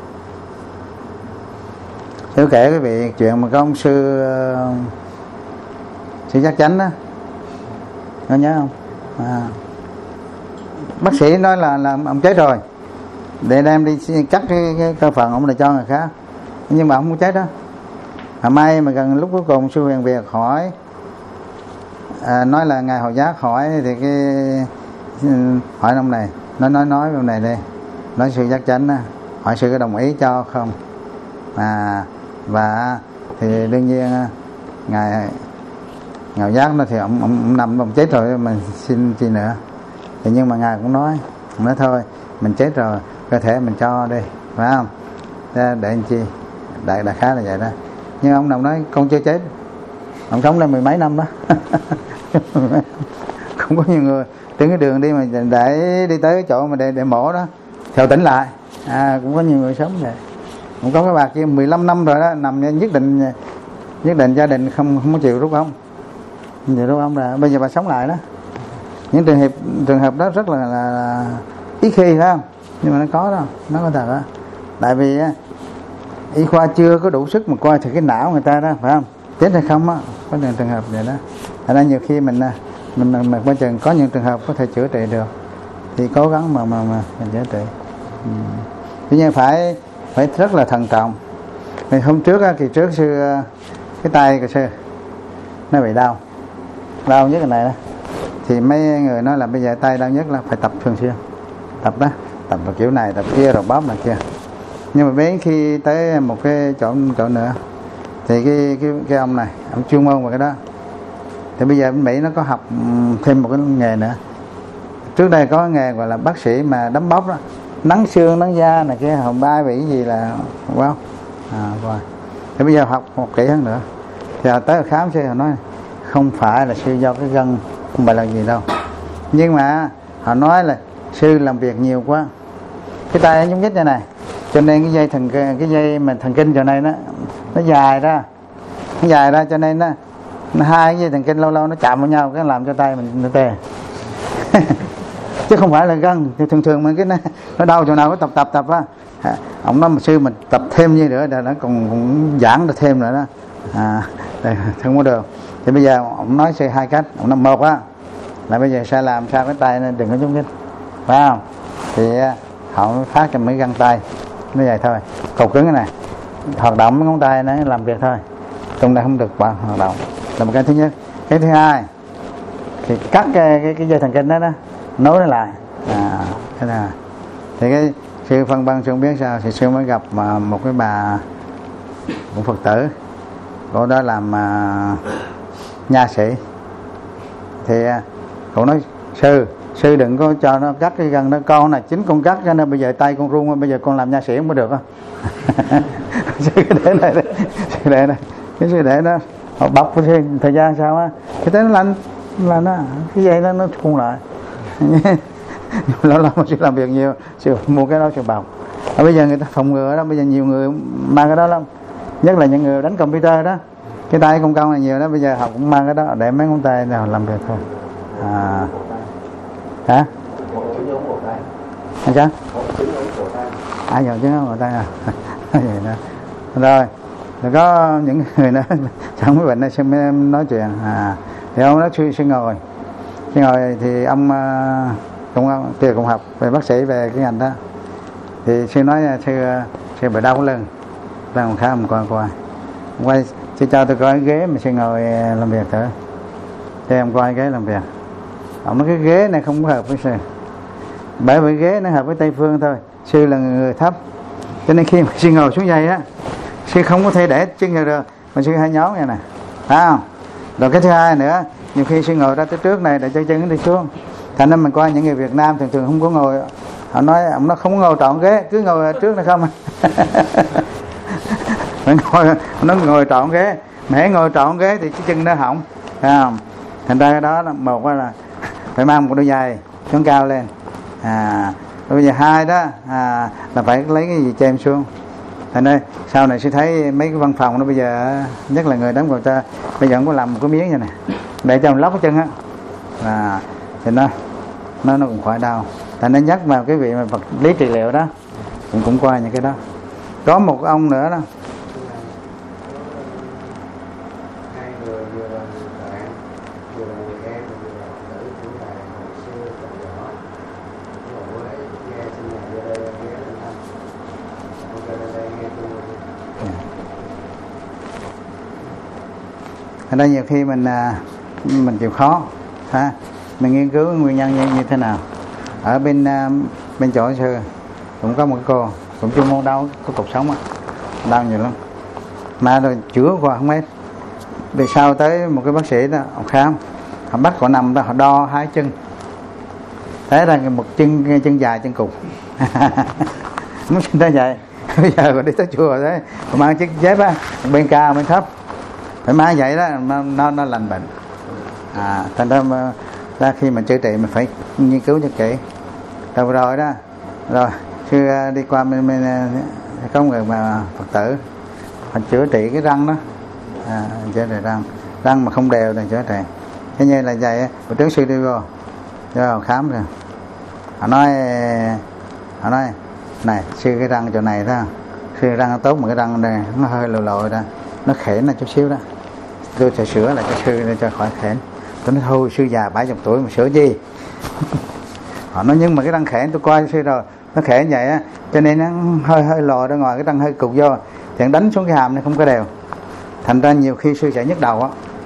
tôi kể cái việc chuyện mà có ông sư sư Giác Chánh đó, có nhớ không? À, bác sĩ nói là là ông chết rồi, để đem đi cắt cái, cái cơ phận ông này cho người khác, nhưng mà ông không chết đó. À, may mà gần lúc cuối cùng sư Huyền Việt hỏi, à, nói là ngài Hội Giác hỏi thì cái hỏi ông này nói nói nói ông này đây, nói sư Giác Chánh á, hỏi sư có đồng ý cho không. À, và thì đương nhiên ngài ngài Giác nó thì ông, ông, ông nằm ông chết rồi, mình xin chi nữa. Thì nhưng mà ngài cũng nói nói thôi mình chết rồi cơ thể mình cho đi, phải không, để, để anh chi đại đại khá là vậy đó. Nhưng ông nào nói con chưa chết, ông sống lên mười mấy năm đó. Không có nhiều người trên cái đường đi mà để đi tới cái chỗ mà để để mổ đó theo tỉnh lại, à, cũng có nhiều người sống vậy. Cũng có cái bà kia mười lăm năm rồi đó, nằm nhất định nhất định gia đình không không có chịu rút ông, không chịu rút ông là bây giờ bà sống lại đó. Những trường hợp trường hợp đó rất là, là, là ít khi, phải không? Nhưng mà nó có đâu, nó có thật đó. Tại vì á, y khoa chưa có đủ sức mà coi thử cái não người ta đó, phải không? Chết hay không á, có những trường hợp vậy đó. Thành ra nhiều khi mình mình mình, mình coi chừng có những trường hợp có thể chữa trị được thì cố gắng mà mà mà mình chữa trị. Ừ. tuy nhiên phải phải rất là thận trọng. Thì hôm trước kỳ trước sư cái tay của sư nó bị đau đau nhất cái này đó, thì mấy người nói là bây giờ tay đau nhất là phải tập thường xuyên, tập đó, tập vào kiểu này tập kia rồi bóp này kia. Nhưng mà đến khi tới một cái chỗ chỗ nữa thì cái cái cái ông này ông chuyên môn về cái đó, thì bây giờ bên Mỹ nó có học thêm một cái nghề nữa. Trước đây có nghề gọi là bác sĩ mà đấm bóp đó, nắng xương nắng da này kia, hồng ba bị gì là wow. À, rồi. Thì bây giờ học một kỹ hơn nữa. Thì tới khám sư họ nói không phải là sư do cái gân, không phải là gì đâu, nhưng mà họ nói là sư làm việc nhiều quá, cái tay nó nhúng nhích như này, cho nên cái dây thần cái dây mà thần kinh chỗ này nó nó dài ra, nó dài ra cho nên nó, nó hai cái dây thần kinh lâu lâu nó chạm vào nhau cái làm cho tay mình nó tê. Chứ không phải là gân. Thì thường thường mà cái nó, nó đau chỗ nào có tập tập tập á, ông nói mà sư mình tập thêm như nữa là nó còn, còn giãn được thêm nữa đó. À, đây, không có được. Thì bây giờ ông nói sư hai cách. Ông nói một á là bây giờ sẽ làm sao cái tay nó đừng có nhúc nhích, phải không? Thì họ phát cho mấy găng tay nó vậy thôi, cột cứng cái này, hoạt động mấy ngón tay nó làm việc thôi, trong đây không được bạn hoạt động, là một cái thứ nhất. Cái thứ hai thì cắt cái cái, cái dây thần kinh đó đó, nối nó lại. À, thế nào thì cái sư phân băng sư không biết sao thì sư mới gặp mà một cái bà một Phật tử, cô đó làm uh, nha sĩ. Thì uh, cô nói sư sư đừng có cho nó cắt cái gân đó, con này chính con cắt cho nên bây giờ tay con run, bây giờ con làm nha sĩ không có được á. Sư để này sư để này cái sư để nó họ bọc cái thời gian sao á, cái tới nó lạnh là nó cái dây nó nó khung lại. Lâu lâu mà sư làm việc nhiều sư mua cái đó sư bọc. À, bây giờ người ta phòng ngừa đó, bây giờ nhiều người mang cái đó lắm, nhất là những người đánh computer đó, cái tay công công này nhiều đó, bây giờ họ cũng mang cái đó để mấy ngón tay nào làm việc thôi. À, hả? Anh sao? Ai giờ chứ ngồi tay à? Vậy đó. Rồi, rồi có những người nữa trong cái bệnh này xem em nói chuyện. À, thì ông đó suy suy ngồi, suy ngồi thì ông cũng kia cũng học về bác sĩ về cái ngành đó. Thì sư nói sư sư bị đau lưng, đang khá ông coi coi, quay sư cho tôi coi cái ghế mà sư ngồi làm việc thử. Thì em coi ghế làm việc. Ông nói cái ghế này không có hợp với sư, bởi vì ghế nó hợp với Tây phương thôi, sư là người thấp, cho nên khi mà sư ngồi xuống dây á, sư không có thể để chân vào được, mà sư hay nhón vậy nè, phải không? Rồi cái thứ hai nữa, nhiều khi sư ngồi ra tới trước này để cho chân nó đi xuống, thành nên mình coi những người Việt Nam thường thường không có ngồi, họ nói ông nó không có ngồi trọn ghế, cứ ngồi trước này không. Mình ngồi, nó ngồi trọn ghế, mà hãy ngồi trọn ghế thì cái chân nó hỏng, phải không? Thành ra cái đó là một là phải mang một đôi giày chống cao lên. À, bây giờ hai đó à, là phải lấy cái gì chèm xuống. Thành ra sau này sẽ thấy mấy cái văn phòng nó bây giờ nhất là người đóng vào ta bây giờ cũng có làm một cái miếng như này để cho mình lóc cái chân á, à, thì nó nó nó cũng khỏi đau. Thành nên nhắc vào cái vị mà vật lý trị liệu đó cũng cũng qua những cái đó. Có một ông nữa đó. Ở đây nhiều khi mình mình chịu khó, ha, mình nghiên cứu nguyên nhân như, như thế nào. Ở bên bên chỗ sư cũng có một cái cô cũng chuyên môn đau có cột sống á, đau nhiều lắm, mà rồi chữa qua không hết. Về sau tới một cái bác sĩ đó, họ khám, họ bắt họ nằm đó, họ đo hai chân, thế ra một chân chân dài chân cụt. Muốn xin ra vậy. Bây giờ họ đi tới chùa đấy, họ mang chiếc dép á, bên cao bên thấp, phải mang vậy đó nó nó, nó lành bệnh. À, thành ra, ra khi mình chữa trị mình phải nghiên cứu cho kỹ. Rồi rồi đó, rồi sư đi qua bên, bên có người mà Phật tử họ chữa trị cái răng đó, à, chữa trị răng răng mà không đều thì chữa trị. Thế như là vậy, bữa trước sư đi vô cho khám rồi, họ nói họ nói này sư cái răng chỗ này đó, sư răng tốt mà cái răng này nó hơi lồi lồi đó, nó khẽ nó chút xíu đó, tôi sẽ sửa lại cho sư để cho khỏi khẽ. Tôi nói thôi sư già bảy chục tuổi mà sửa gì. Họ nói nhưng mà cái răng khẽ tôi coi sư rồi nó khẽ như vậy á, cho nên nó hơi hơi lò ra ngoài, cái răng hơi cụt vô thì đánh xuống cái hàm này không có đều, thành ra nhiều khi sư sẽ nhức đầu á.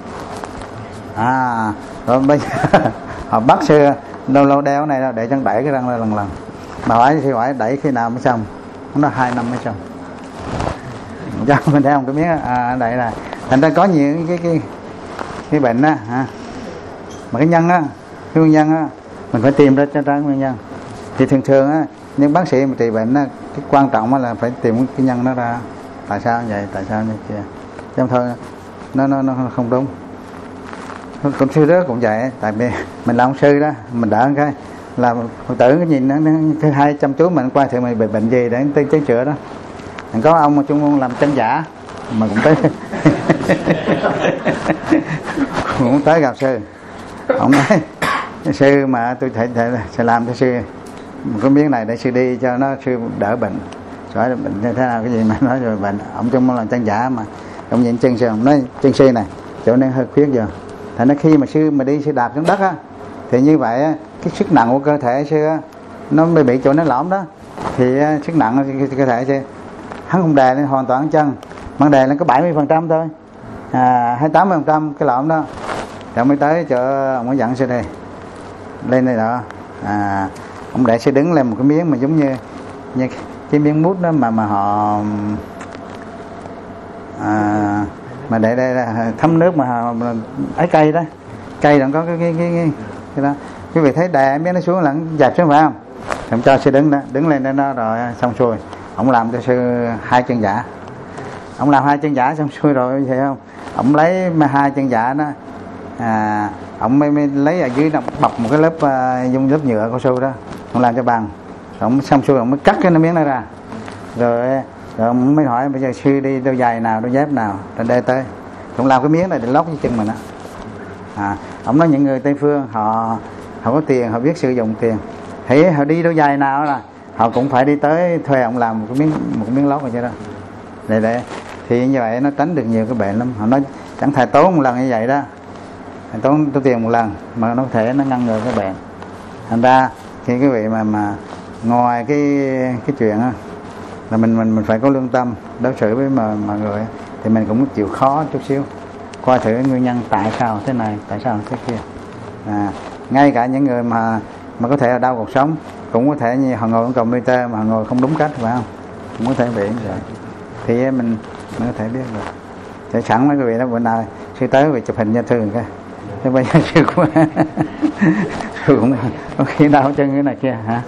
À rồi bây giờ họ bắt sư lâu lâu đeo này để chân đẩy cái răng ra lần lần, mà hỏi thì hỏi đẩy khi nào mới xong, nó hai năm mới xong. Cho mình thấy không cái miếng à, đẩy là thành ra có nhiều cái cái cái bệnh á ha, mà cái nhân á, cái nguyên nhân á mình phải tìm ra cho ra nguyên nhân. Thì thường thường á những bác sĩ mà trị bệnh á, cái quan trọng á là phải tìm cái nhân nó ra, tại sao như vậy, tại sao như kia, chứ không thôi nó nó nó không đúng. Cũng sư đó cũng vậy, tại vì mình là ông sư đó, mình đỡ cái là Phật tử cái nhìn nó, nó thứ hai chăm chú mình qua thì mình bị bệnh gì để tới tới chữa đó. Mình có ông mà chung luôn làm chân giả mà cũng tới cũng tới gặp sư, ông nói sư mà tôi thể, thể sẽ làm cho sư một cái miếng này để sư đi cho nó sư đỡ bệnh. Hỏi là bệnh thế nào cái gì mà nói rồi bệnh, ông chung làm chân giả mà ông nhìn chân sư, ông nói chân sư này chỗ này hơi khuyết giờ. Thành ra khi mà sư mà đi sư đạp xuống đất á, thì như vậy á, cái sức nặng của cơ thể sư á, nó mới bị chỗ nó lõm đó, thì á, sức nặng của cơ thể sư hắn không đè lên hoàn toàn chân, mà đè lên có bảy mươi phần trăm thôi, à, hay tám mươi phần trăm cái lõm đó. Thì ông mới tới cho ông mới dặn sư đây lên đây đó, à, ông để sư đứng lên một cái miếng mà giống như như cái miếng mút đó mà mà họ à, mà để đây là thấm nước mà ấy cây đó, cây nó có cái cái cái, cái, cái đó. Quý vị thấy đè miếng nó xuống là dạt xuống phải không? Ông cho sư đứng đó, đứng lên đó, đó rồi xong xuôi, ông làm cho sư hai chân giả, ông làm hai chân giả xong xuôi rồi thấy không? Ông lấy hai chân giả đó, à, ông mới, mới lấy ở dưới bọc một cái lớp uh, dùng lớp nhựa cao su đó, ông làm cho bằng, ông xong xuôi ông mới cắt cái miếng này ra, rồi rồi ông mới hỏi bây giờ sư đi đôi giày nào, đôi dép nào, rồi đây tới, ông làm cái miếng này để lót cái chân mình á. À, ông nói những người Tây phương họ họ có tiền, họ biết sử dụng tiền, thì họ đi đôi giày nào là họ cũng phải đi tới thuê ông làm một cái miếng một cái miếng lót rồi chứ đó, để để thì như vậy nó tránh được nhiều cái bệnh lắm. Họ nói chẳng thà tốn một lần như vậy đó, tốn tốn tiền một lần mà nó có thể nó ngăn ngừa cái bệnh. Thành ra khi quý vị mà mà ngoài cái cái chuyện á là mình mình mình phải có lương tâm đối xử với mà mọi người, thì mình cũng chịu khó chút xíu, coi thử nguyên nhân tại sao thế này, tại sao thế kia. À, ngay cả những người mà mà có thể là đau cuộc sống cũng có thể như họ ngồi trong computer mà họ ngồi không đúng cách, phải không? Cũng có thể bị như vậy. Thì mình mình có thể biết được. Sẽ sẵn mấy quý vị đó bữa nào sư tới về chụp hình cho thư cái. Thế bây giờ sư cũng sư cũng có khi đau chân cái này kia hả?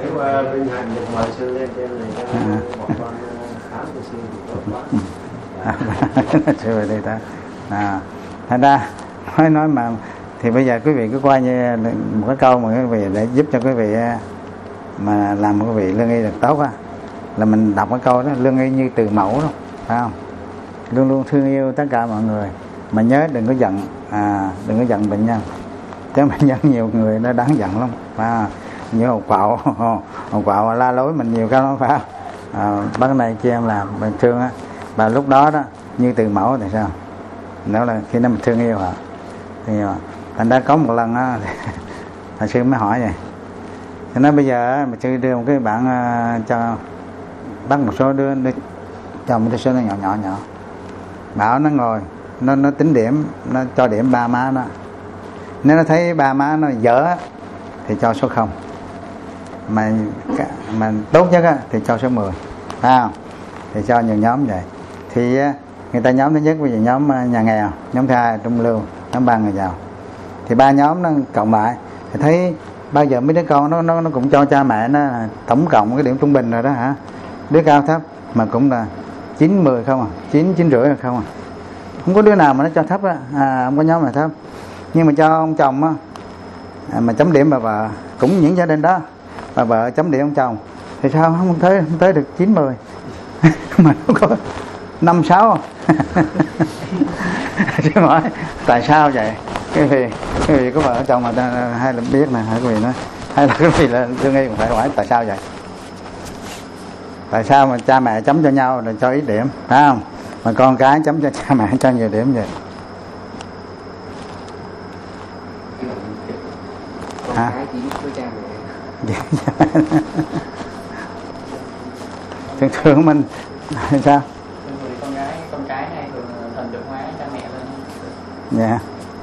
Sư về đây ta. À, thành ra nói nói mà thì bây giờ quý vị cứ qua như một cái câu mà quý vị để giúp cho quý vị mà làm quý vị lương y được tốt á, là mình đọc cái câu đó, lương y như từ mẫu đó, phải không? Luôn luôn thương yêu tất cả mọi người, mà nhớ đừng có giận, à, đừng có giận bệnh nhân, chứ bệnh nhân nhiều người nó đáng giận lắm, phải không? Như hột quạo, hột quạo la lối mình nhiều cái nó phải không? À, bác này kia em làm bệnh thương á, và lúc đó đó như từ mẫu thì sao? Đó là khi nó mình thương yêu hả? Thì thành ra có một lần á, thầy sư mới hỏi vậy, thì nói bây giờ mà sư đưa một cái bạn uh, cho bắt một số đứa, đứa cho một số nó nhỏ nhỏ nhỏ, bảo nó ngồi, nó nó tính điểm, nó cho điểm ba má nó, nếu nó thấy ba má nó dở thì cho số không, mà mà tốt nhất á, thì cho số mười, phải không? Thì cho nhiều nhóm vậy. Thì người ta nhóm thứ nhất bây giờ nhóm nhà nghèo, nhóm thứ hai trung lưu, nhóm ba người giàu. Thì ba nhóm nó cộng lại thì thấy bao giờ mấy đứa con nó nó nó cũng cho cha mẹ nó tổng cộng cái điểm trung bình rồi đó hả? Đứa cao thấp mà cũng là chín mười không à, chín chín rưỡi là không à. Không có đứa nào mà nó cho thấp á, à, không có nhóm nào thấp. Nhưng mà cho ông chồng á, à, mà chấm điểm bà vợ, cũng những gia đình đó, bà vợ chấm điểm ông chồng, thì sao không tới không tới được chín mười mà nó có năm sáu. Chứ hỏi tại sao vậy? Cái gì cái gì có vợ chồng mà ta, hay là biết nè, hay cái gì nói, hay là cái gì là tôi nghĩ cũng phải hỏi tại sao vậy? Tại sao mà cha mẹ chấm cho nhau rồi cho ít điểm, phải không? Mà con cái chấm cho cha mẹ cho nhiều điểm vậy? Con hả? cái chỉ biết với cha mẹ. thường thường mình sao người con gái con cái này thường thần được hóa cha mẹ hơn. dạ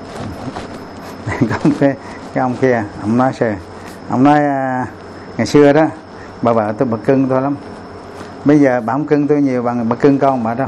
có một cái cái ông kia ông nói sao ông nói à, ngày xưa đó bà vợ tôi bà cưng tôi lắm, bây giờ bà không cưng tôi nhiều bằng bà cưng con bà đâu.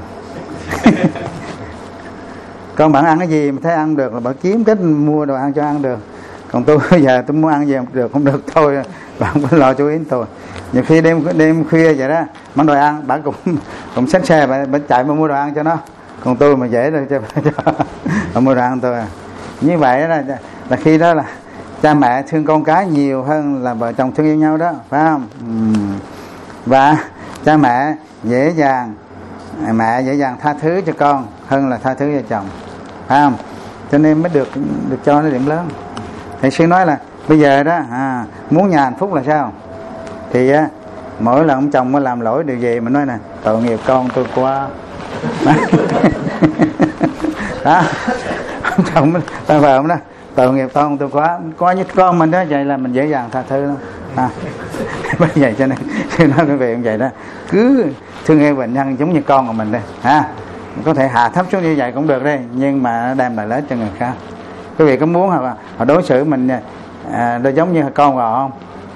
Con bạn ăn cái gì mà thấy ăn được là bà kiếm cách mua đồ ăn cho ăn được, còn tôi bây giờ tôi muốn ăn gì không được không được thôi, bạn không có lo chú ý đến tôi. Nhiều khi đêm đêm khuya vậy đó món đồ ăn bà cũng cũng xách xe bà, bà chạy mà mua đồ ăn cho nó, còn tôi mà dễ rồi cho bà mua đồ ăn tôi à. Như vậy là là khi đó là cha mẹ thương con cái nhiều hơn là vợ chồng thương yêu nhau đó, phải không? Uhm. Và cha mẹ dễ dàng mẹ dễ dàng tha thứ cho con hơn là tha thứ cho chồng, phải không? Cho nên mới được được cho nó điểm lớn. Thầy sư nói là bây giờ đó à, muốn nhà hạnh phúc là sao? Thì á, mỗi lần ông chồng có làm lỗi điều gì mình nói nè, tội nghiệp con tôi quá. Đó, ông chồng ta vợ ông đó, tội nghiệp con tôi quá, coi như con mình đó, vậy là mình dễ dàng tha thứ lắm. À, bởi vậy cho nên sư nói quý vị cũng vậy đó, cứ thương yêu bệnh nhân giống như con của mình đây, ha. Có thể hạ thấp xuống như vậy cũng được đây, nhưng mà nó đem lại lợi ích cho người khác. Quý vị có muốn họ, họ đối xử mình à, nó giống như con của họ không?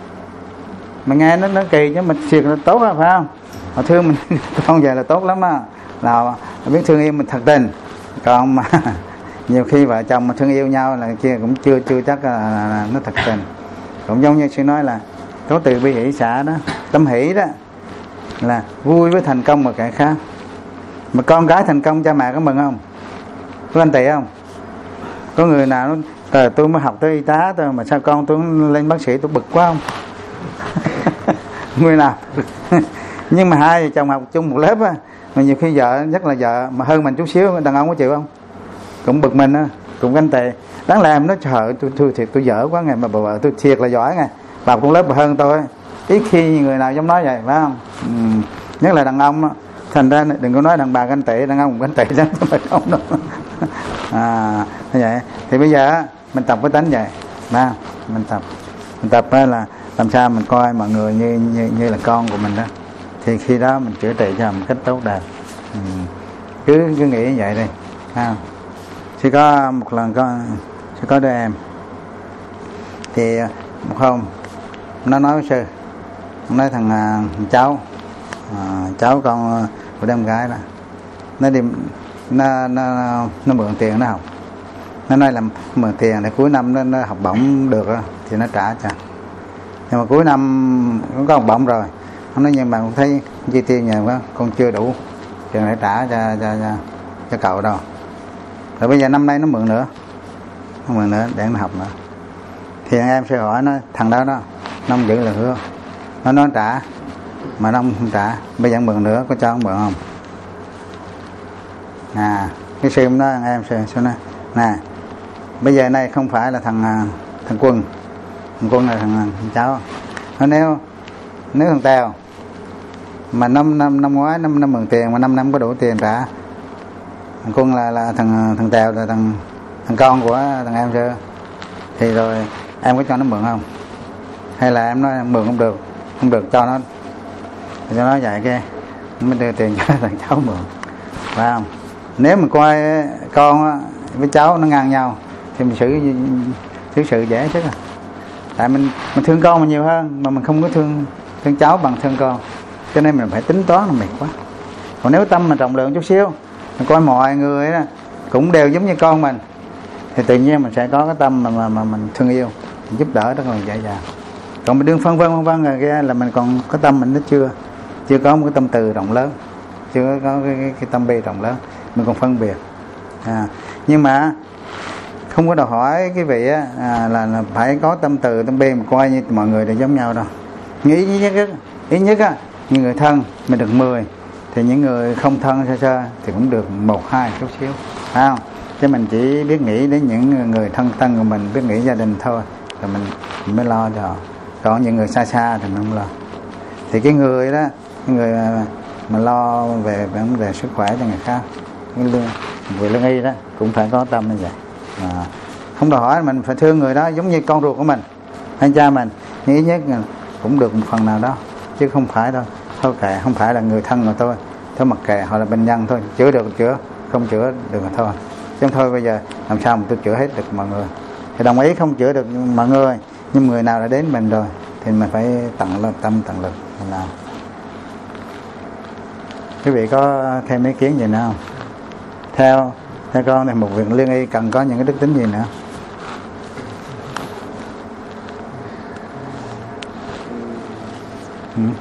Mà nghe nó nó kỳ chứ, mình thiệt là tốt đó, phải không? Họ thương mình con về là tốt lắm á, là biết thương yêu mình thật tình. Còn mà nhiều khi vợ chồng mà thương yêu nhau là kia cũng chưa chưa chắc là, là, là nó thật tình. Cũng giống như sư nói là có từ bi hỷ xả đó, tâm hỷ đó là vui với thành công mà kẻ khác. Mà con cái thành công cha mẹ có mừng không? Có anh tị không? Có người nào nó trời tôi mới học tới y tá thôi mà sao con tôi lên bác sĩ tôi bực quá không? Người nào? Nhưng mà hai vợ chồng học chung một lớp á, mà nhiều khi vợ nhất là vợ mà hơn mình chút xíu, đàn ông có chịu không? Cũng bực mình á, cũng ganh tị. Đáng lẽ em nói trời tôi tôi thiệt tôi dở quá ngày mà bà vợ tôi thiệt là giỏi ngày, vào cùng lớp mà hơn tôi. Ít khi người nào dám nói vậy, phải không? Ừ. Nhất là đàn ông á, thành ra đừng có nói đàn bà ganh tị, đàn ông cũng ganh tị chứ phải không đâu. À, như vậy thì bây giờ mình tập cái tánh vậy, phải mình tập mình tập là làm sao mình coi mọi người như như như là con của mình đó, thì khi đó mình chữa trị cho một cách tốt đẹp. Ừ. cứ cứ nghĩ như vậy đi, ha. Chỉ có một lần có chỉ có đứa em thì một hôm nó nói với sư, nó nói thằng, thằng cháu à, cháu con của đứa em gái đó, nó đi nó nó nó mượn tiền nó học, nó nói là mượn tiền để cuối năm nó, nó học bổng được đó, thì nó trả cho. Nhưng mà cuối năm cũng có học bổng rồi, nó nói nhưng mà cũng thấy chi tiêu nhiều quá, con chưa đủ tiền để trả cho cho cho, cho cậu đâu. Rồi bây giờ năm nay nó mượn nữa, nó mượn nữa để nó học nữa. Thì anh em sẽ hỏi nó, thằng đó đó nó không giữ lời hứa, nó nói trả mà nó không trả, bây giờ mượn nữa có cho ông mượn không? À, cái sư đó anh em sẽ nói nè, bây giờ này không phải là thằng thằng Quân, thằng Quân là thằng, thằng cháu. Nó nếu nếu thằng Tèo mà năm năm năm ngoái năm năm mượn tiền mà năm năm có đủ tiền trả, thằng Quân là là thằng thằng Tèo là thằng thằng con của thằng em chưa, thì rồi em có cho nó mượn không? Hay là em nói mượn không được, không được cho nó, cho nó vậy kia mới đưa tiền cho thằng cháu mượn, phải không? Nếu mà coi con với cháu nó ngang nhau thì mình xử xử sự dễ chứ, à. Tại mình mình thương con mình nhiều hơn mà mình không có thương thương cháu bằng thương con, cho nên mình phải tính toán là mệt quá. Còn nếu tâm mình rộng lượng chút xíu, mình coi mọi người đó cũng đều giống như con mình, thì tự nhiên mình sẽ có cái tâm mà mà, mà mình thương yêu, mình giúp đỡ rất là dễ dàng. Còn mình đương phân vân phân vân rồi kia là mình còn có tâm mình nó chưa chưa có một cái tâm từ rộng lớn, chưa có cái, cái, cái tâm bi rộng lớn, mình còn phân biệt. À, nhưng mà không có đòi hỏi cái vị á, à, là, là phải có tâm từ tâm bi mà coi như mọi người đều giống nhau đâu. Nghĩ ý nhất ý nhất á, những người thân mình được mười thì những người không thân sơ sơ thì cũng được một hai chút xíu, phải không? Chứ mình chỉ biết nghĩ đến những người thân thân của mình, biết nghĩ gia đình thôi, rồi mình, mình mới lo cho họ. Còn những người xa xa thì mình không lo. Thì cái người đó, cái người mà, mà lo về vấn đề sức khỏe cho người khác, cái lương, về lương y đó cũng phải có tâm như vậy. À, không đòi hỏi mình phải thương người đó giống như con ruột của mình hay cha mình, nhưng ít nhất cũng được một phần nào đó, chứ không phải đâu thôi kệ, không phải là người thân của tôi thôi mặc kệ, họ là bệnh nhân thôi, chữa được chữa, không chữa được mà thôi. Chứ thôi bây giờ làm sao mà tôi chữa hết được mọi người, thì đồng ý không chữa được mọi người, nhưng người nào đã đến mình rồi thì mình phải tận lên tâm tận lực mình làm. Quý vị có thêm ý kiến gì nữa không? Theo theo con thì một viện lương y cần có những cái đức tính gì nữa? Ừ.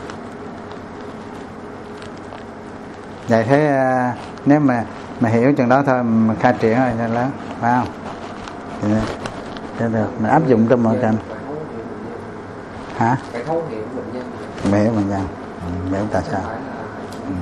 Vậy thế à, nếu mà mà hiểu chừng đó thôi mà khai triển rồi cho lớn, phải không? Thì sẽ được, mình áp dụng trong mọi cảnh. Hả? Phải thấu hiểu bệnh nhân. Phải hiểu bệnh nhân. Ừ, hiểu tại sao? Ừ.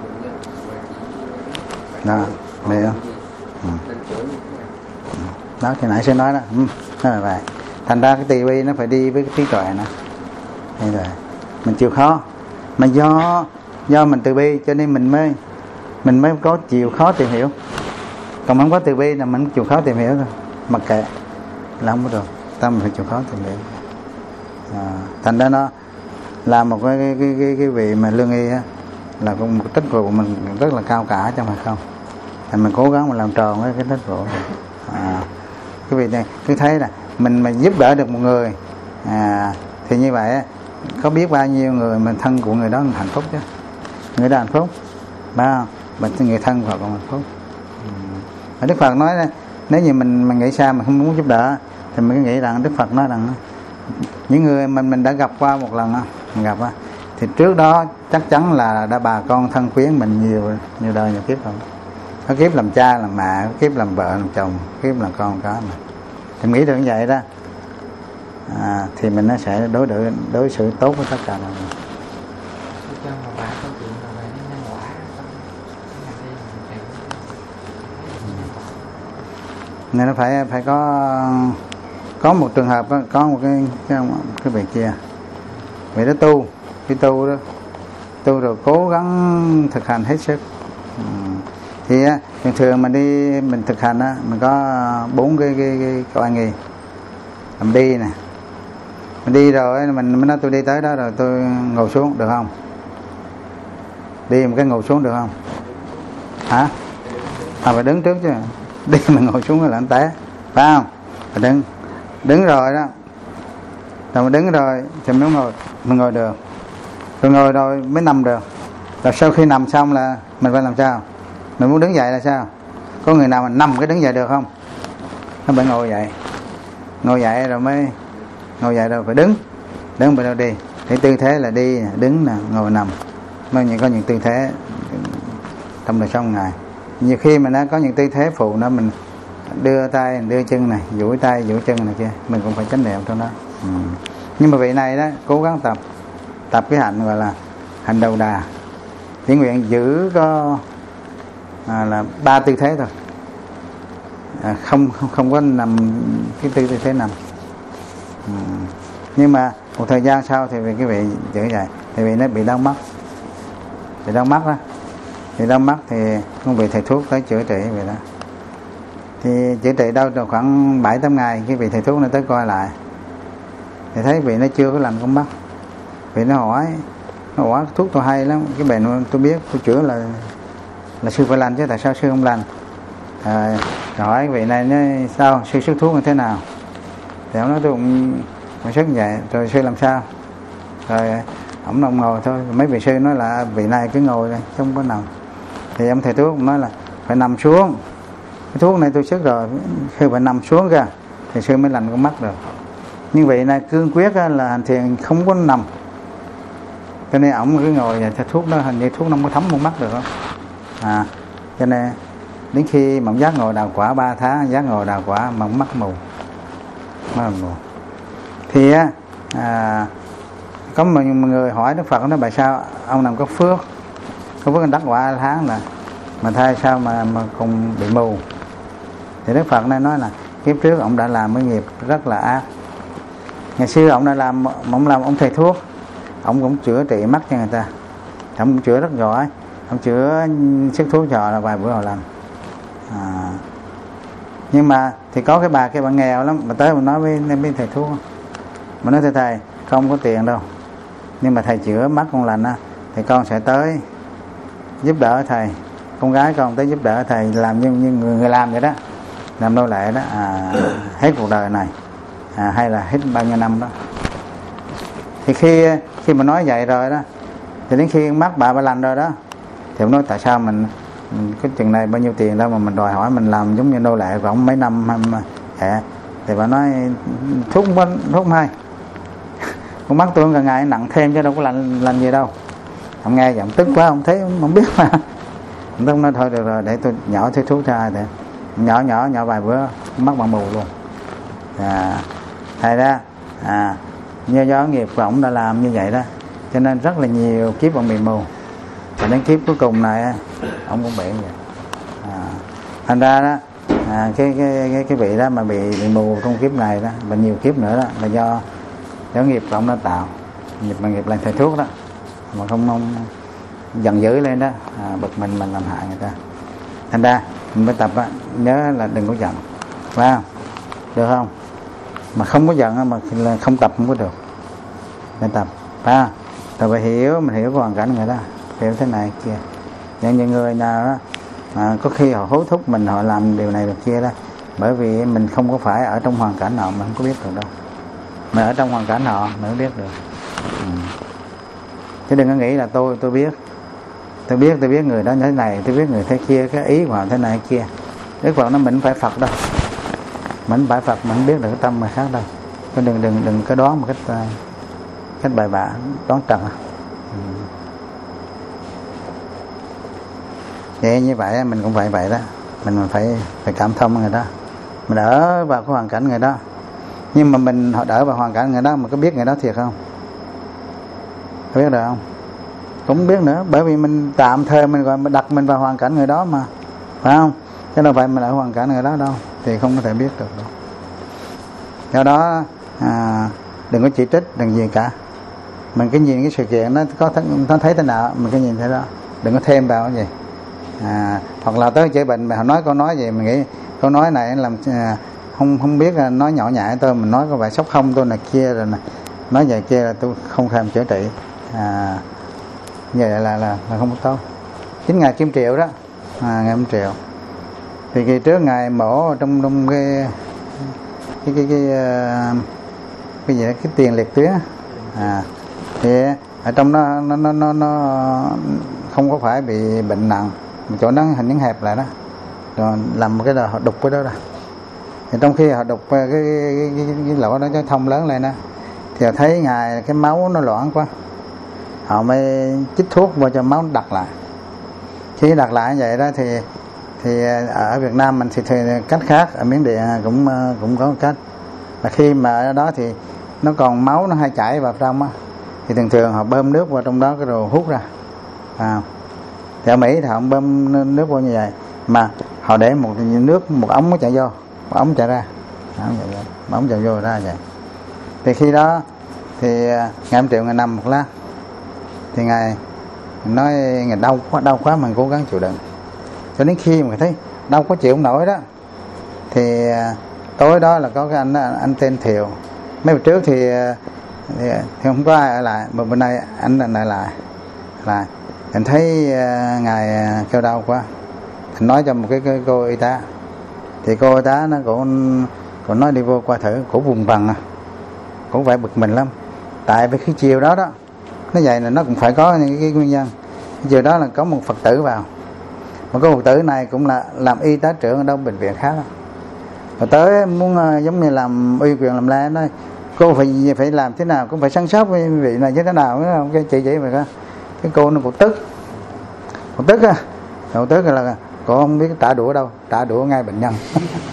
Đó, hiểu. Ừ. Đó, thì nãy sẽ nói đó. Ừ, đó là vậy. Thành ra cái tỳ bi nó phải đi với cái trí tuệ nữa. Thế rồi. Mình chịu khó. Mà do do mình từ bi cho nên mình mới mình mới có chịu khó tìm hiểu. Còn không có từ bi là mình chịu khó tìm hiểu thôi. Mặc kệ là không có được. Tâm mình phải chịu khó tìm hiểu. À, thành ra nó là một cái cái cái cái, cái vị mà lương y á, là cũng một trách vụ mình rất là cao cả trong phải không? Thì mình cố gắng mình làm tròn cái cái trách vụ. À, cái vị này cứ thấy là mình mà giúp đỡ được một người, à, thì như vậy có biết bao nhiêu người mình thân của người đó hạnh phúc chứ, người đó hạnh phúc, phải không? Mình người thân Phật còn hạnh phúc. Ừ. Đức Phật nói nếu như mình mình nghĩ sao mà không muốn giúp đỡ thì mình nghĩ rằng Đức Phật nói rằng những người mình mình đã gặp qua một lần mình gặp thì trước đó chắc chắn là đã bà con thân quyến mình nhiều nhiều đời nhiều kiếp rồi, có kiếp làm cha làm mẹ, có kiếp làm vợ làm chồng, kiếp làm con có mà thì nghĩ được như vậy đó, à, thì mình nó sẽ đối đối đối xử tốt với tất cả mọi người. Nên nó phải phải có có một trường hợp, có một cái cái, cái vị kia, vị đó tu, cái tu đó tu rồi cố gắng thực hành hết sức. Ừ. Thì thường thường mình đi mình thực hành á, mình có bốn cái cái cái câu an nghi. Mình đi nè, mình đi rồi mình mới nói tôi đi tới đó rồi tôi ngồi xuống được không? Đi một cái ngồi xuống được không? Hả? À phải đứng trước chứ, đi mình ngồi xuống là anh té, phải không? Phải đứng, đứng rồi đó, rồi mình đứng rồi thì mình ngồi, mình ngồi được, rồi ngồi rồi mới nằm được. Rồi sau khi nằm xong là mình phải làm sao? Mình muốn đứng dậy là sao? Có người nào mà nằm cái đứng dậy được không? Nó phải ngồi dậy, ngồi dậy rồi mới ngồi dậy rồi phải đứng, đứng bắt đầu đi. Cái tư thế là đi, đứng nè, ngồi nằm. Nó có những tư thế trong đời sống ngày. Nhiều khi mình đã có những tư thế phụ nó, mình đưa tay, đưa chân này, duỗi tay, duỗi chân này kia, mình cũng phải chánh niệm trong đó. Ừ. Nhưng mà vị này đó cố gắng tập, tập cái hạnh gọi là hạnh đầu đà. Chỉ nguyện giữ có à, là ba tư thế thôi, à, không, không không có nằm cái tư tư thế nằm. Ừ. Nhưng mà một thời gian sau thì cái vị giữ vậy, thì vị nó bị đau mắt, bị đau mắt đó, bị đau mắt thì không bị thầy thuốc tới chữa trị vậy đó. Thì chữa trị đâu được khoảng bảy tám ngày, cái vị thầy thuốc nó tới coi lại thì thấy vị nó chưa có lành con mắt. Vị nó hỏi, nó hỏi thuốc tôi hay lắm, cái bệnh tôi biết tôi chữa là là sư phải lành chứ tại sao sư không lành? À, hỏi vị này nói sao sư sức thuốc như thế nào? Thì ông nói tôi cũng sức vậy, rồi sư làm sao? Rồi ông nằm ngồi thôi. Mấy vị sư nói là vị này cứ ngồi đây không có nằm. Thì ông thầy thuốc nói là phải nằm xuống, cái thuốc này tôi sức rồi, khi phải nằm xuống kìa thì sư mới lành con mắt được. Nhưng vị này cương quyết là hành thiền không có nằm, cho nên ổng cứ ngồi vậy, thì thuốc đó hình như thuốc nó không có thấm con mắt được không? À, cho nên đến khi mà giác ngồi đào quả ba tháng, giác ngồi đào quả mà mắt mù, mắt mù. Thì á, à, có một người hỏi Đức Phật nói tại sao ông làm có phước, có phước đắc quả tháng là mà thay sao mà mà còn bị mù? Thì Đức Phật này nói là kiếp trước ông đã làm cái nghiệp rất là ác. Ngày xưa ông đã làm, ông làm ông thầy thuốc, ông cũng chữa trị mắt cho người ta, ông cũng chữa rất giỏi, ông chữa sức thuốc cho là vài bữa họ làm. À, nhưng mà thì có cái bà kia bà nghèo lắm, mà tới mình nói với, với thầy thuốc, mà nói thưa thầy không có tiền đâu, nhưng mà thầy chữa mắt con lành á thì con sẽ tới giúp đỡ thầy, con gái con tới giúp đỡ thầy làm như, như người, người làm vậy đó, làm nô lệ đó, à, hết cuộc đời này, à, hay là hết bao nhiêu năm đó. Thì khi khi mà nói vậy rồi đó, thì đến khi mắt bà bà lành rồi đó, thì ông nói tại sao mình, mình cái chừng này bao nhiêu tiền đâu mà mình đòi hỏi mình làm giống như nô lệ của ông mấy năm mà, à, thì bà nói thuốc thuốc hai con mắt tôi càng ngày nặng thêm chứ đâu có lành lành gì đâu. Ông nghe giọng tức quá, ông thấy ông không biết mà ông tức nói thôi được rồi để tôi nhỏ thêm thuốc ra, để nhỏ nhỏ nhỏ vài bữa mắt bằng mù luôn. À, thầy ra à, như do nghiệp của ông đã làm như vậy đó, cho nên rất là nhiều kiếp ông bị mù, và đến kiếp cuối cùng này ông cũng bị vậy. À, thành ra đó à, cái, cái cái cái vị đó mà bị, bị mù trong kiếp này đó và nhiều kiếp nữa đó là do do nghiệp của ông đã tạo, nghiệp mà nghiệp làm thầy thuốc đó, mà không không giận dữ lên đó, à, bực mình mình làm hại người ta. Thành ra mình phải tập á, nhớ là đừng có giận, phải không? Được không? Mà không có giận mà không tập không có được. Phải tập, phải không? Rồi phải hiểu, mình hiểu hoàn cảnh người đó, hiểu thế này kia. Những những người nào đó à, có khi họ hối thúc mình, họ làm điều này việc kia đó, bởi vì mình không có phải ở trong hoàn cảnh họ, mình không có biết được đâu. Mà ở trong hoàn cảnh họ mình mới biết được. Ừ. Chứ đừng có nghĩ là tôi tôi biết, tôi biết tôi biết người đó như thế này, tôi biết người thế kia, cái ý của họ thế này kia. Đức Phật nó mình phải Phật đâu, mình phải Phật mình biết được cái tâm người khác đâu. Chứ đừng đừng đừng có đoán một cách cách bài bạ, đoán trật. Ừ. Vậy như vậy mình cũng phải vậy đó, mình phải phải cảm thông người đó, mình đỡ vào cái hoàn cảnh người đó. Nhưng mà mình họ đỡ vào hoàn cảnh người đó mà có biết người đó thiệt không? Có biết được không? Cũng biết nữa, bởi vì mình tạm thời mình gọi mình đặt mình vào hoàn cảnh người đó mà, phải không? Chứ đâu phải mình ở hoàn cảnh người đó đâu, thì không có thể biết được đâu. Do đó à, đừng có chỉ trích, đừng gì cả. Mình cứ nhìn cái sự kiện nó có th- nó thấy thế nào mình cứ nhìn thế đó, đừng có thêm vào cái gì. À, hoặc là tới chữa bệnh mà họ nói câu nói gì mình nghĩ câu nói này làm à, không không biết là nói nhỏ nhại tôi, mình nói có vẻ sốc không tôi này kia rồi này, nói vậy kia là tôi không thèm chữa trị. À, vậy là là, là, là không có tốt. Chính ngài Kim Triệu đó, à, ngài Kim Triệu thì kỳ trước ngài mổ trong trong cái cái cái cái cái, cái gì đó, cái tiền liệt tuyến, à, thì ở trong nó nó nó nó, nó không có phải bị bệnh nặng, chỗ nó hình những hẹp lại đó, rồi làm một cái là họ đục cái đó ra. Thì trong khi họ đục cái cái, cái, cái, cái lỗ đó cái thông lớn lên đó, thì họ thấy ngài cái máu nó loãng quá, họ mới chích thuốc vào cho máu đặt lại. Khi đặt lại như vậy đó thì thì ở Việt Nam mình thì, thì cách khác, ở Miến Điện cũng cũng có cách là khi mà ở đó thì nó còn máu nó hay chảy vào trong á, thì thường thường họ bơm nước vào trong đó cái rồi hút ra. À, thì ở Mỹ thì họ bơm nước vô như vậy, mà họ để một nước một ống nó chạy vô, một ống chạy ra, một ống chạy vô, một ống chạy vô ra vậy. Thì khi đó thì ngài Kim Triệu ngài nằm một lát, thì ngài nói ngài đau quá đau quá mà cố gắng chịu đựng, cho đến khi mà thấy đau có chịu không nổi đó, thì tối đó là có cái anh anh tên Thiều. Mấy bữa trước thì thì, thì không có ai ở lại, mà bữa nay anh lại lại lại lại anh thấy uh, ngài kêu đau quá, anh nói cho một cái, cái cô y tá, thì cô y tá nó cũng cũng nói đi vô qua thử, cũng vùng vằng à, cũng phải bực mình lắm. Tại vì cái chiều đó đó nó vậy là nó cũng phải có những cái nguyên nhân. Cái chiều đó là có một Phật tử vào, mà cái Phật tử này cũng là làm y tá trưởng ở đâu bệnh viện khác đó. Rồi tới muốn uh, giống như làm uy quyền làm la, nói cô phải phải làm thế nào cũng phải săn sóc với vị này như thế nào, không cái chị vậy mà đó. Cái cô nó cũng tức, cũng tức á, cũng tức là cô không biết trả đũa đâu, trả đũa ngay bệnh nhân.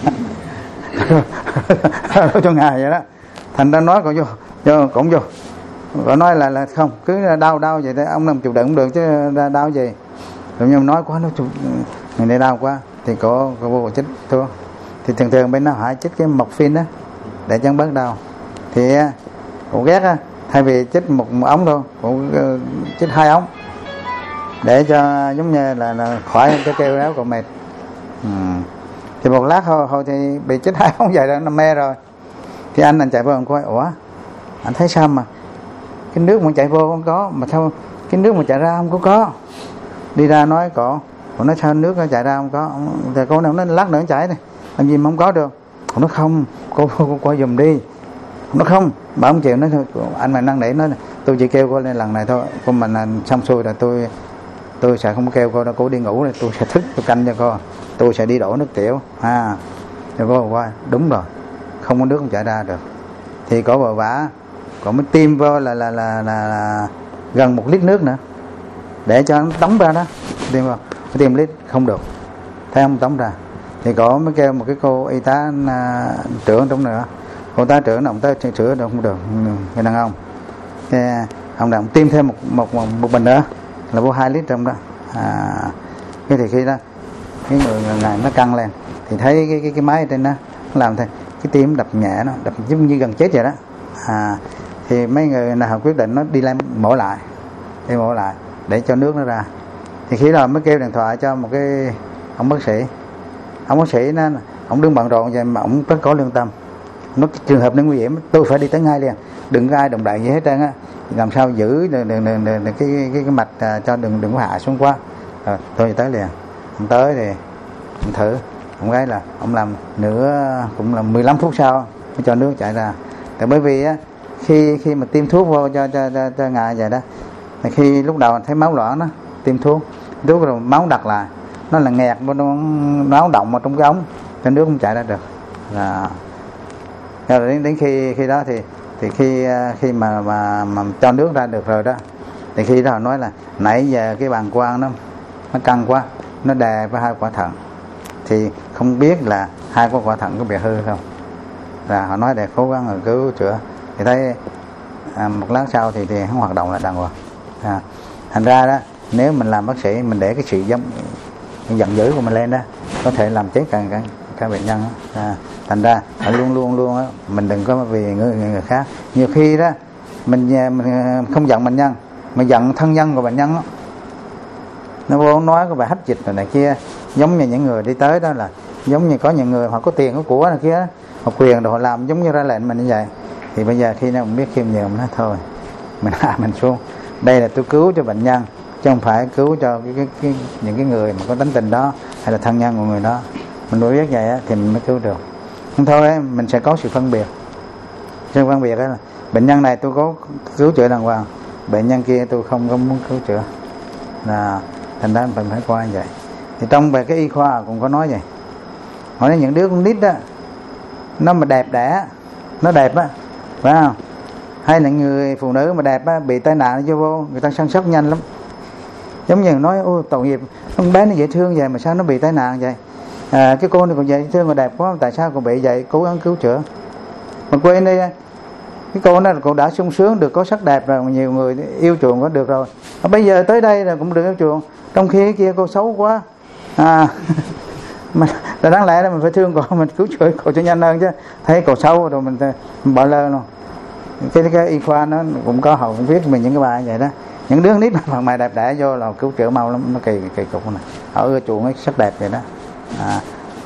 Cho ngài vậy đó. Thành ra nói còn vô, vô cũng vô. Cô nói là là không, cứ đau đau vậy đấy, ông làm chịu đựng cũng được chứ đau gì. Rồi nhưng nói quá nó chịu, người này đau quá thì cô cô vô chích thuốc. Thì thường thường bên nó hỏi chích cái morphine đó để cho bớt đau. Thì cô ghét á, thay vì chích một, một ống thôi, cô uh, chích hai ống để cho giống như là, là khỏi cái kêu réo còn mệt. Ừ. Thì một lát thôi, thôi thì bị chích hai ống vậy đó, nó mê rồi. Thì anh anh chạy vào ông coi, ủa anh thấy sao mà cái nước mà chạy vô không có, mà sao cái nước mà chạy ra không có có. Đi ra nói cổ, cổ nói sao nước nó chạy ra không có. Thì cô nào nói lát nữa nó chảy này, làm gì mà không có được. Cổ nói không, cô cô coi giùm đi. Nó không, bà không chịu. Nói thôi anh mà năn nỉ nói tôi chỉ kêu cô lên lần này thôi, cô mình là xong xuôi là tôi tôi sẽ không kêu cô đâu, cô đi ngủ này tôi sẽ thức tôi canh cho cô, tôi sẽ đi đổ nước tiểu à. Rồi cô qua đúng rồi, không có nước không chạy ra được. Thì cổ vợ vả, cổ mới tiêm vô là là, là là là gần một lít nước nữa để cho nó tống ra đó. Tiêm vào, tiêm lít không được, thấy không tống ra. Thì cổ mới kêu một cái cô y tá uh, trưởng trong nữa. Cô tá trưởng ông tới sửa được không được, người đàn ông. Thế ông đàn tiêm thêm một một một, một bình nữa là vô hai lít trong đó. À, cái thì khi đó cái người này nó căng lên thì thấy cái cái cái máy ở trên đó nó làm thôi, cái tim đập nhẹ, nó đập giống như gần chết vậy đó. À, thì mấy người nào quyết định nó đi lên mổ lại, đi mổ lại để cho nước nó ra. Thì khi đó mới kêu điện thoại cho một cái ông bác sĩ. Ông bác sĩ nó ông đứng bận rộn vậy mà ông rất có lương tâm. Nó trường hợp nó nguy hiểm tôi phải đi tới ngay liền, đừng có ai động đậy gì hết trơn á, làm sao giữ đừng, đừng, đừng, đừng, đừng, cái, cái cái mạch à, cho đừng đừng có hạ xuống quá. Rồi tôi tới liền. Ông tới thì ông thử, ông gái là ông làm nửa cũng là mười lăm phút sau mới cho nước chạy ra. Tại bởi vì á khi khi mà tiêm thuốc vô cho cho cho, cho ngài vậy đó, thì khi lúc đầu thấy máu loãng đó, tiêm thuốc thuốc rồi máu đặc lại, nó là nghẹt nó máu động vào trong cái ống, cho nước không chạy ra được. Là rồi đến, đến khi khi đó thì thì khi khi mà mà, mà cho nước ra được rồi đó, thì khi đó họ nói là nãy giờ cái bàng quang nó nó căng quá, nó đè với hai quả thận, thì không biết là hai quả quả thận có bị hư không. Là họ nói để cố gắng rồi cứu chữa. Thì thấy à, một lát sau thì thì không hoạt động lại đàng hoàng. À, thành ra đó nếu mình làm bác sĩ mình để cái sự giống giận dữ của mình lên đó có thể làm chết cả cả, cả bệnh nhân đó. À, thành ra phải luôn luôn luôn đó, mình đừng có vì người, người, người khác. Nhiều khi đó mình, mình không giận bệnh nhân mà giận thân nhân của bệnh nhân đó. Nó vô nói có bài hách dịch rồi này kia, giống như những người đi tới đó là giống như có những người họ có tiền có của này kia, họ quyền rồi họ làm giống như ra lệnh mình như vậy. Thì bây giờ khi nào mình biết khiêm nhường mình nói thôi mình hạ mình xuống, đây là tôi cứu cho bệnh nhân chứ không phải cứu cho cái, cái, cái, những cái người mà có tính tình đó hay là thân nhân của người đó. Mình đối biết vậy á, thì mình mới cứu được. Không thôi ấy, mình sẽ có sự phân biệt. Sự phân biệt đó là bệnh nhân này tôi có cứu chữa đàng hoàng, bệnh nhân kia tôi không có muốn cứu chữa. Là thành ra mình phải qua như vậy. Thì trong về cái y khoa cũng có nói vậy. Hỏi đến những đứa con nít đó, nó mà đẹp đẽ, nó đẹp á, phải không? Hay là người phụ nữ mà đẹp á, bị tai nạn vô vô, người ta săn sóc nhanh lắm. Giống như nói, ôi tội nghiệp, con bé nó dễ thương vậy mà sao nó bị tai nạn vậy? À, cái cô này còn dễ thương mà đẹp quá, tại sao còn bị vậy? Cố gắng cứu chữa. Mà quên đi, cái cô đó là cô đã sung sướng được có sắc đẹp rồi, nhiều người yêu chuộng có được rồi. Mà bây giờ tới đây là cũng được yêu chuộng, trong khi cái kia cô xấu quá. À, mà là đáng lẽ là mình phải thương cô, mình cứu chữa cô cho nhanh hơn chứ. Thấy cô xấu rồi mình, mình bỏ lơ luôn. Cái, cái y khoa nó cũng có, họ cũng viết mình những cái bài vậy đó. Những đứa nít mà mày đẹp đẽ vô là cứu chữa mau lắm, nó kỳ kỳ cục này. Họ ưa chuộng cái sắc đẹp vậy đó. À,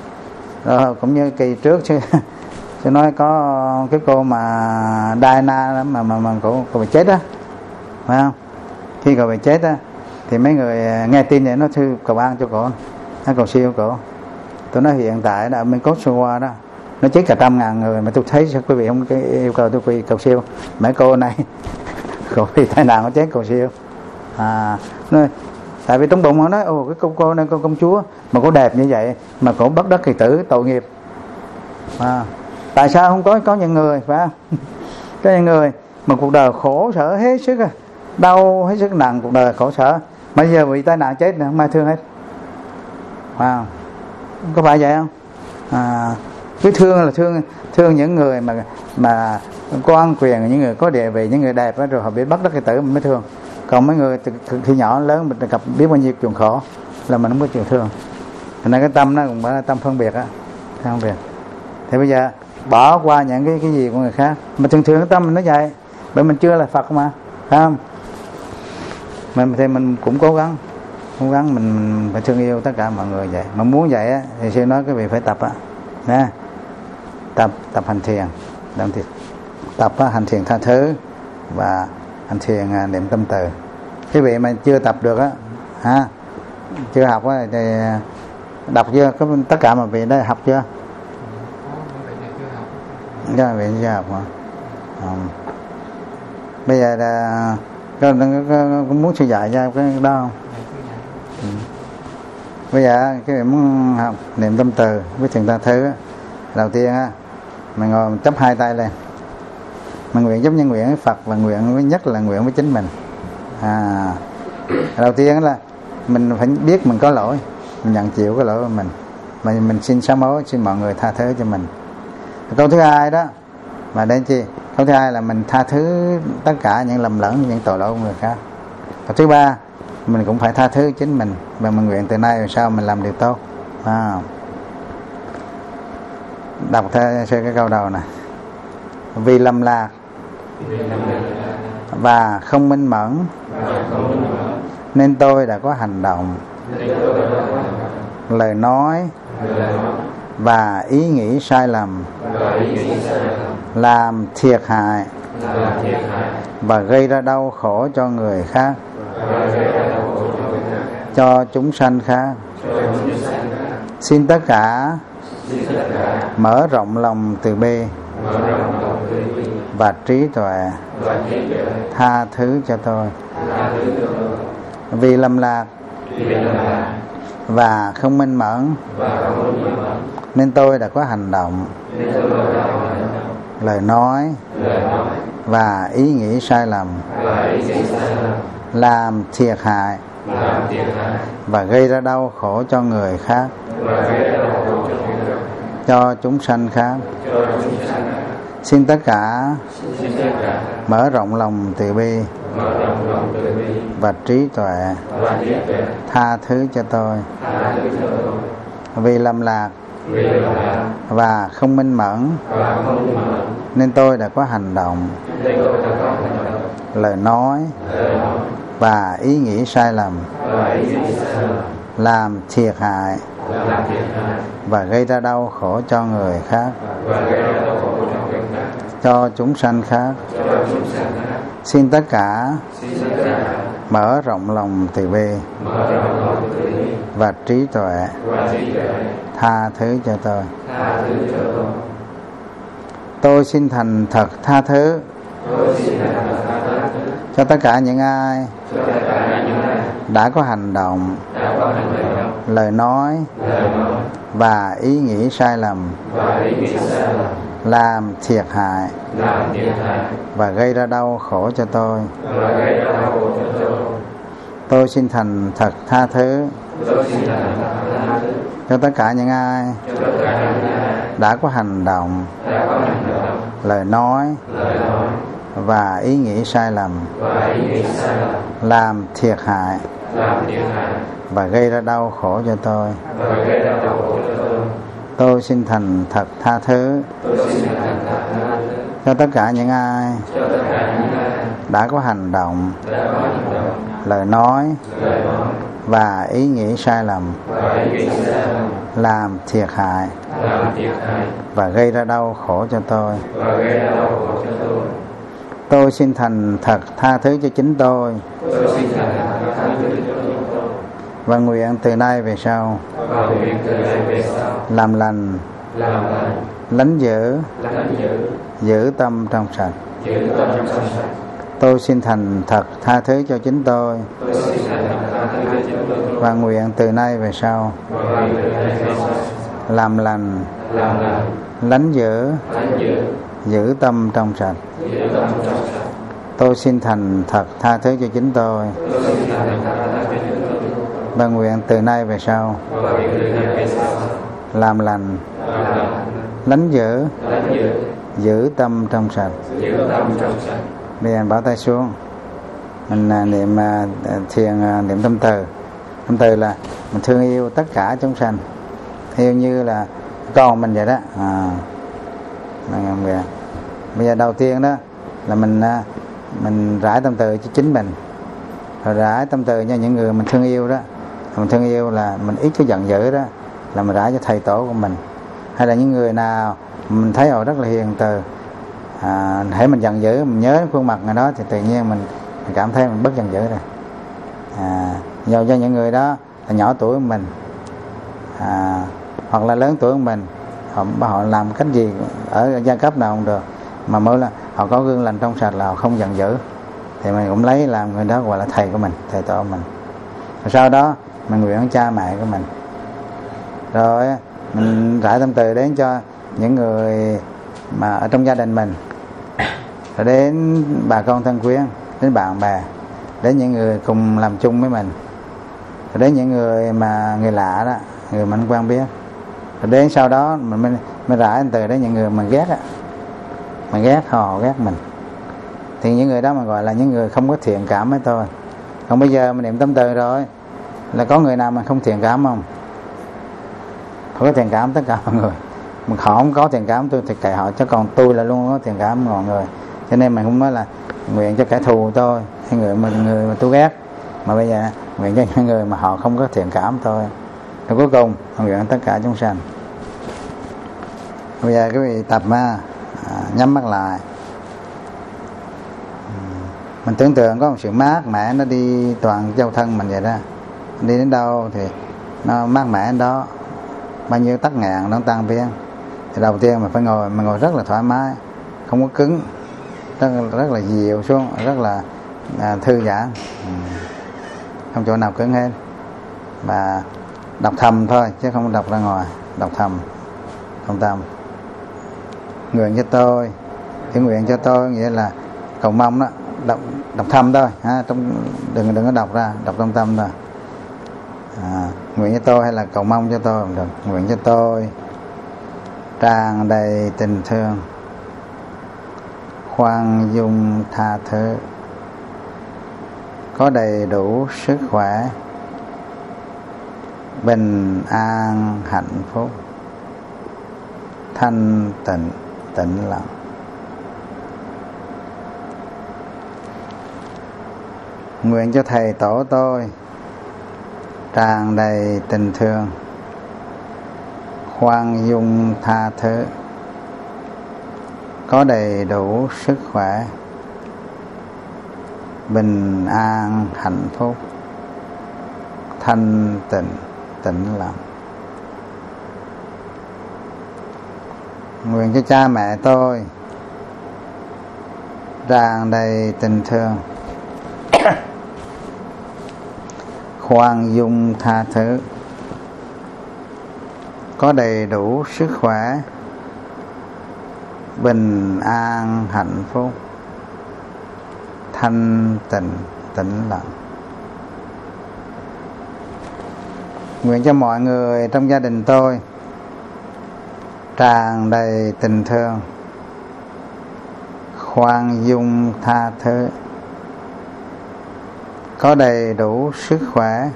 rồi cũng như kỳ trước chứ chứ nói có cái cô mà Diana mà mà mà cô cô bị chết á, phải không? Khi cô bị chết á thì mấy người nghe tin vậy nó thư cầu an cho cô, nó cầu siêu cô. Tôi nói hiện tại là ở bên Kosovo đó nó chết cả trăm ngàn người, mà tôi thấy sao quý vị không cái yêu cầu tôi quy cầu siêu mấy cô này cô bị tai nạn nó chết cầu siêu. À, nói, tại vì trong bụng họ nói ồ cái cô cô này con công chúa mà cô đẹp như vậy mà cô bất đắc kỳ tử, tội nghiệp. À, tại sao không có có những người, phải không? Có những người mà cuộc đời khổ sở hết sức, à, đau hết sức nặng, cuộc đời khổ sở, bây giờ bị tai nạn chết nữa không ai thương hết. Wow, có phải vậy không? À, cái thương là thương thương những người mà mà có ăn quyền, những người có địa vị, những người đẹp đó, rồi họ bị bắt đắc kỳ tử mình mới thương. Còn mấy người khi nhỏ lớn mình gặp biết bao nhiêu chuyện khổ là mình không có chịu thương. Thành ra cái tâm nó cũng phải là tâm phân biệt á, phân biệt. Thì bây giờ bỏ qua những cái cái gì của người khác, mà thường thường cái tâm mình nó vậy, bởi mình chưa là Phật mà, phải không? Mình thì mình cũng cố gắng cố gắng mình, mình phải thương yêu tất cả mọi người vậy. Mà muốn vậy á thì sư nói cái vị phải tập á, nè, tập tập hành thiền, làm thiền. tập á, hành thiền tha thứ và hành thiền à, niệm tâm từ. Quý vị mà chưa tập được á, ha, chưa học á, thì đọc chưa? Có tất cả mọi vị đây học chưa? Dạ, vị chưa học mà. À. Bây giờ là có, có, có, có muốn sư dạy cho cái đó không? Ừ. Bây giờ cái vị muốn học niệm tâm từ với thiền tha thứ á, đầu tiên á, mình ngồi mình chắp hai tay lên, mình nguyện giúp nhân nguyện với Phật và nguyện với nhất là nguyện với chính mình. À, đầu tiên là mình phải biết mình có lỗi, mình nhận chịu cái lỗi của mình, mình mình xin sám hối, xin mọi người tha thứ cho mình. Câu thứ hai đó mà đến chi? Câu thứ hai là mình tha thứ tất cả những lầm lẫn, những tội lỗi của người khác. Câu thứ ba, mình cũng phải tha thứ chính mình và mình nguyện từ nay về sau mình làm điều tốt. À. Đọc theo cái câu đầu này: vì lầm lạc và không minh mẫn nên tôi đã có hành động, lời nói và ý nghĩ sai lầm, làm thiệt hại và gây ra đau khổ cho người khác, cho chúng sanh khác. Xin tất cả mở rộng lòng từ bi và trí tuệ, tha thứ cho tôi. Vì lầm lạc và không minh mẫn nên tôi đã có hành động, lời nói và ý nghĩ sai lầm, làm thiệt hại và gây ra đau khổ cho người khác, cho chúng sanh khác. Xin tất cả mở rộng lòng từ bi và trí tuệ, tha thứ cho tôi. Vì lầm lạc và không minh mẫn nên tôi đã có hành động, lời nói và ý nghĩ sai lầm, làm thiệt hại và gây ra đau khổ cho người khác, cho chúng sanh khác. Xin tất cả mở rộng lòng từ bi và trí tuệ, tha thứ cho tôi. Tôi xin thành thật tha thứ cho tất cả những ai đã có hành động, lời nói và ý nghĩ sai lầm, làm thiệt hại và gây ra đau khổ cho tôi. Tôi xin thành thật tha thứ cho tất cả những ai đã có hành động, lời nói và ý nghĩ sai lầm, làm thiệt hại và gây ra đau khổ cho tôi. Tôi xin thành thật tha thứ cho tất cả những ai đã có hành động, lời nói và ý nghĩ sai lầm, làm thiệt hại và gây ra đau khổ cho tôi. Tôi xin thành thật tha thứ cho chính tôi và nguyện từ nay về sau làm lành, lánh dữ, giữ tâm trong sạch. Tôi xin thành thật tha thứ cho chính tôi và nguyện từ nay về sau làm lành, lánh dữ, giữ tâm trong sạch. Tôi xin thành thật tha thứ cho chính tôi và nguyện từ nay về sau làm lành, lánh dữ, giữ tâm trong sạch. Bây giờ bảo tay xuống, mình niệm thiền niệm tâm từ. Tâm từ là mình thương yêu tất cả chúng sanh, yêu như là con mình vậy đó. À, bây giờ đầu tiên đó là mình mình rải tâm từ cho chính mình, rồi rải tâm từ cho những người mình thương yêu đó. Mình thương yêu là mình ít có giận dữ đó, là mình rải cho thầy tổ của mình, hay là những người nào mình thấy họ rất là hiền từ, à, hễ mình giận dữ, mình nhớ khuôn mặt người đó thì tự nhiên mình, mình cảm thấy mình bớt giận dữ rồi. À, do cho những người đó là nhỏ tuổi của mình, à, hoặc là lớn tuổi của mình, họ, họ làm cách gì ở giai cấp nào không được, mà mới là họ có gương lành trong sạch là họ không giận dữ, thì mình cũng lấy làm người đó gọi là thầy của mình, thầy tổ của mình. Rồi sau đó mình nguyện với cha mẹ của mình, rồi mình rải tâm từ đến cho những người mà ở trong gia đình mình, rồi đến bà con thân quyến, đến bạn bè, đến những người cùng làm chung với mình, rồi đến những người mà người lạ đó, người mình quen biết, rồi đến sau đó mình mới, mới rải tâm từ đến những người mình ghét á, mình ghét họ ghét mình, thì những người đó mình gọi là những người không có thiện cảm với tôi. Còn bây giờ mình niệm tâm từ rồi, là có người nào mình không thiện cảm không? Không có thiện cảm tất cả mọi người. Mình họ không có thiện cảm tôi thì kệ họ, chứ còn tôi là luôn có thiện cảm mọi người. Cho nên mình không nói là nguyện cho kẻ thù tôi hay người mà người mà tôi ghét, mà bây giờ nguyện cho những người mà họ không có thiện cảm tôi. Rồi cuối cùng nguyện tất cả chúng sanh. Bây giờ quý vị tập à, nhắm mắt lại. Mình tưởng tượng có một sự mát mẻ nó đi toàn châu thân mình vậy đó. Đi đến đâu thì nó mát mẻ đến đó, bao nhiêu tắc nghẹn nó tan biến. Thì đầu tiên mình phải ngồi, mình ngồi rất là thoải mái, không có cứng, rất, rất là dịu xuống, rất là à, thư giãn, ừ. Không chỗ nào cứng hết. Và đọc thầm thôi chứ không đọc ra ngoài, đọc thầm trong tâm. Nguyện cho tôi, cái nguyện cho tôi nghĩa là cầu mong đó, đọc, đọc thầm thôi, ha, trong, đừng đừng có đọc ra, đọc trong tâm thôi. À, nguyện cho tôi hay là cầu mong cho tôi không được. Nguyện cho tôi tràn đầy tình thương, khoan dung tha thứ, có đầy đủ sức khỏe, bình an hạnh phúc, thanh tịnh tĩnh lặng. Nguyện cho thầy tổ tôi tràn đầy tình thương, khoan dung tha thứ, có đầy đủ sức khỏe, bình an hạnh phúc, thanh tịnh tĩnh lặng. Nguyện cho cha mẹ tôi tràn đầy tình thương, khoan dung tha thứ, có đầy đủ sức khỏe, bình an hạnh phúc, thanh tịnh tĩnh lặng. Nguyện cho mọi người trong gia đình tôi tràn đầy tình thương, khoan dung tha thứ, có đầy đủ sức khỏe,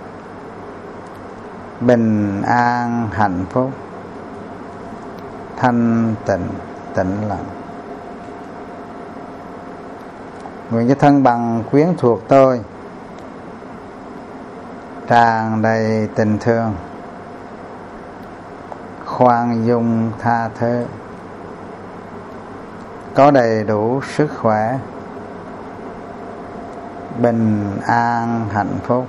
bình an hạnh phúc, thanh tịnh tĩnh lặng. Nguyện cho thân bằng quyến thuộc tôi tràn đầy tình thương, khoan dung tha thứ, có đầy đủ sức khỏe, bình an hạnh phúc,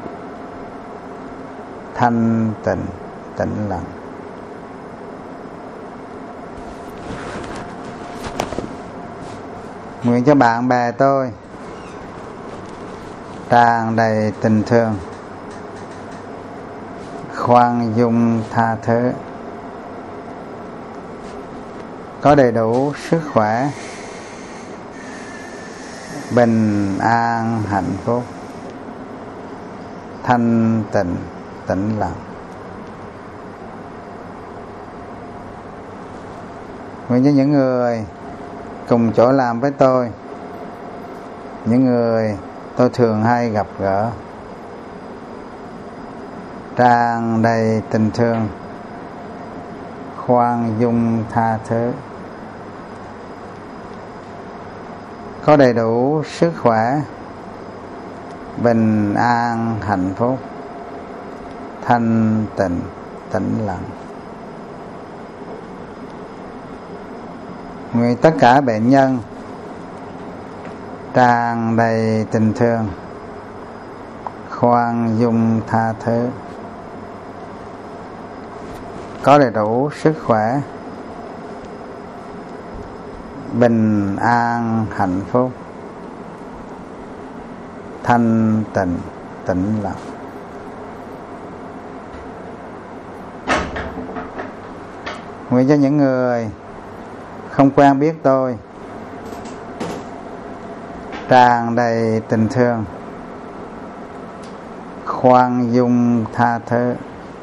thanh tịnh tĩnh lặng. Nguyện cho bạn bè tôi tràn đầy tình thương, khoan dung tha thứ, có đầy đủ sức khỏe, bình an hạnh phúc, thanh tịnh tĩnh lặng. Nguyện cho những người cùng chỗ làm với tôi, những người tôi thường hay gặp gỡ, tràn đầy tình thương, khoan dung tha thứ, có đầy đủ sức khỏe, bình an hạnh phúc, thanh tịnh tĩnh lặng. Nguyện tất cả bệnh nhân tràn đầy tình thương, khoan dung tha thứ, có đầy đủ sức khỏe, bình an hạnh phúc, thanh tịnh tĩnh lặng. Nguyện cho những người không quen biết tôi tràn đầy tình thương, khoan dung tha thứ,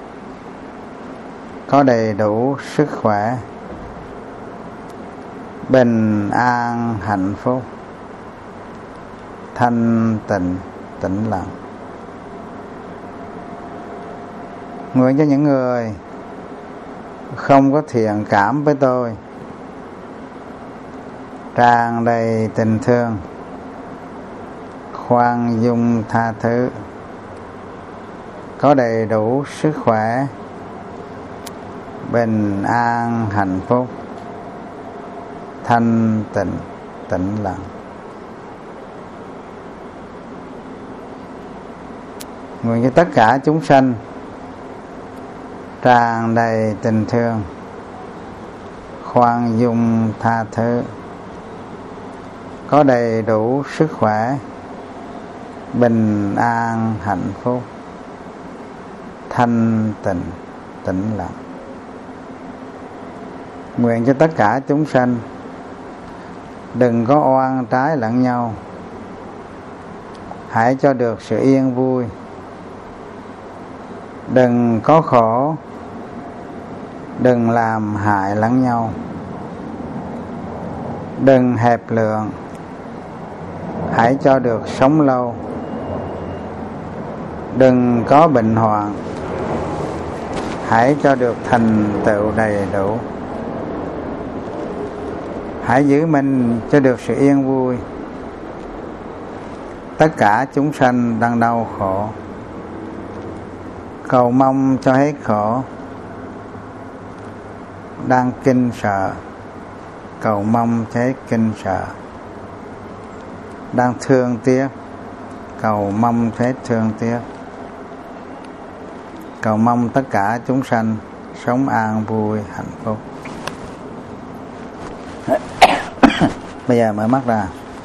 có đầy đủ sức khỏe, bình an hạnh phúc, thanh tịnh tĩnh lặng. Nguyện cho những người không có thiện cảm với tôi tràn đầy tình thương, khoan dung tha thứ, có đầy đủ sức khỏe, bình an hạnh phúc, thanh tịnh tĩnh lặng. Nguyện cho tất cả chúng sanh tràn đầy tình thương, khoan dung tha thứ, có đầy đủ sức khỏe, bình an hạnh phúc, thanh tịnh tĩnh lặng. Nguyện cho tất cả chúng sanh đừng có oan trái lẫn nhau, hãy cho được sự yên vui, đừng có khổ, đừng làm hại lẫn nhau, đừng hẹp lượng, hãy cho được sống lâu, đừng có bệnh hoạn, hãy cho được thành tựu đầy đủ, hãy giữ mình cho được sự yên vui. Tất cả chúng sanh đang đau khổ, cầu mong cho hết khổ, đang kinh sợ, cầu mong cho hết kinh sợ, đang thương tiếc, cầu mong cho hết thương tiếc, cầu mong tất cả chúng sanh sống an vui hạnh phúc. Bây giờ mở mắt ra.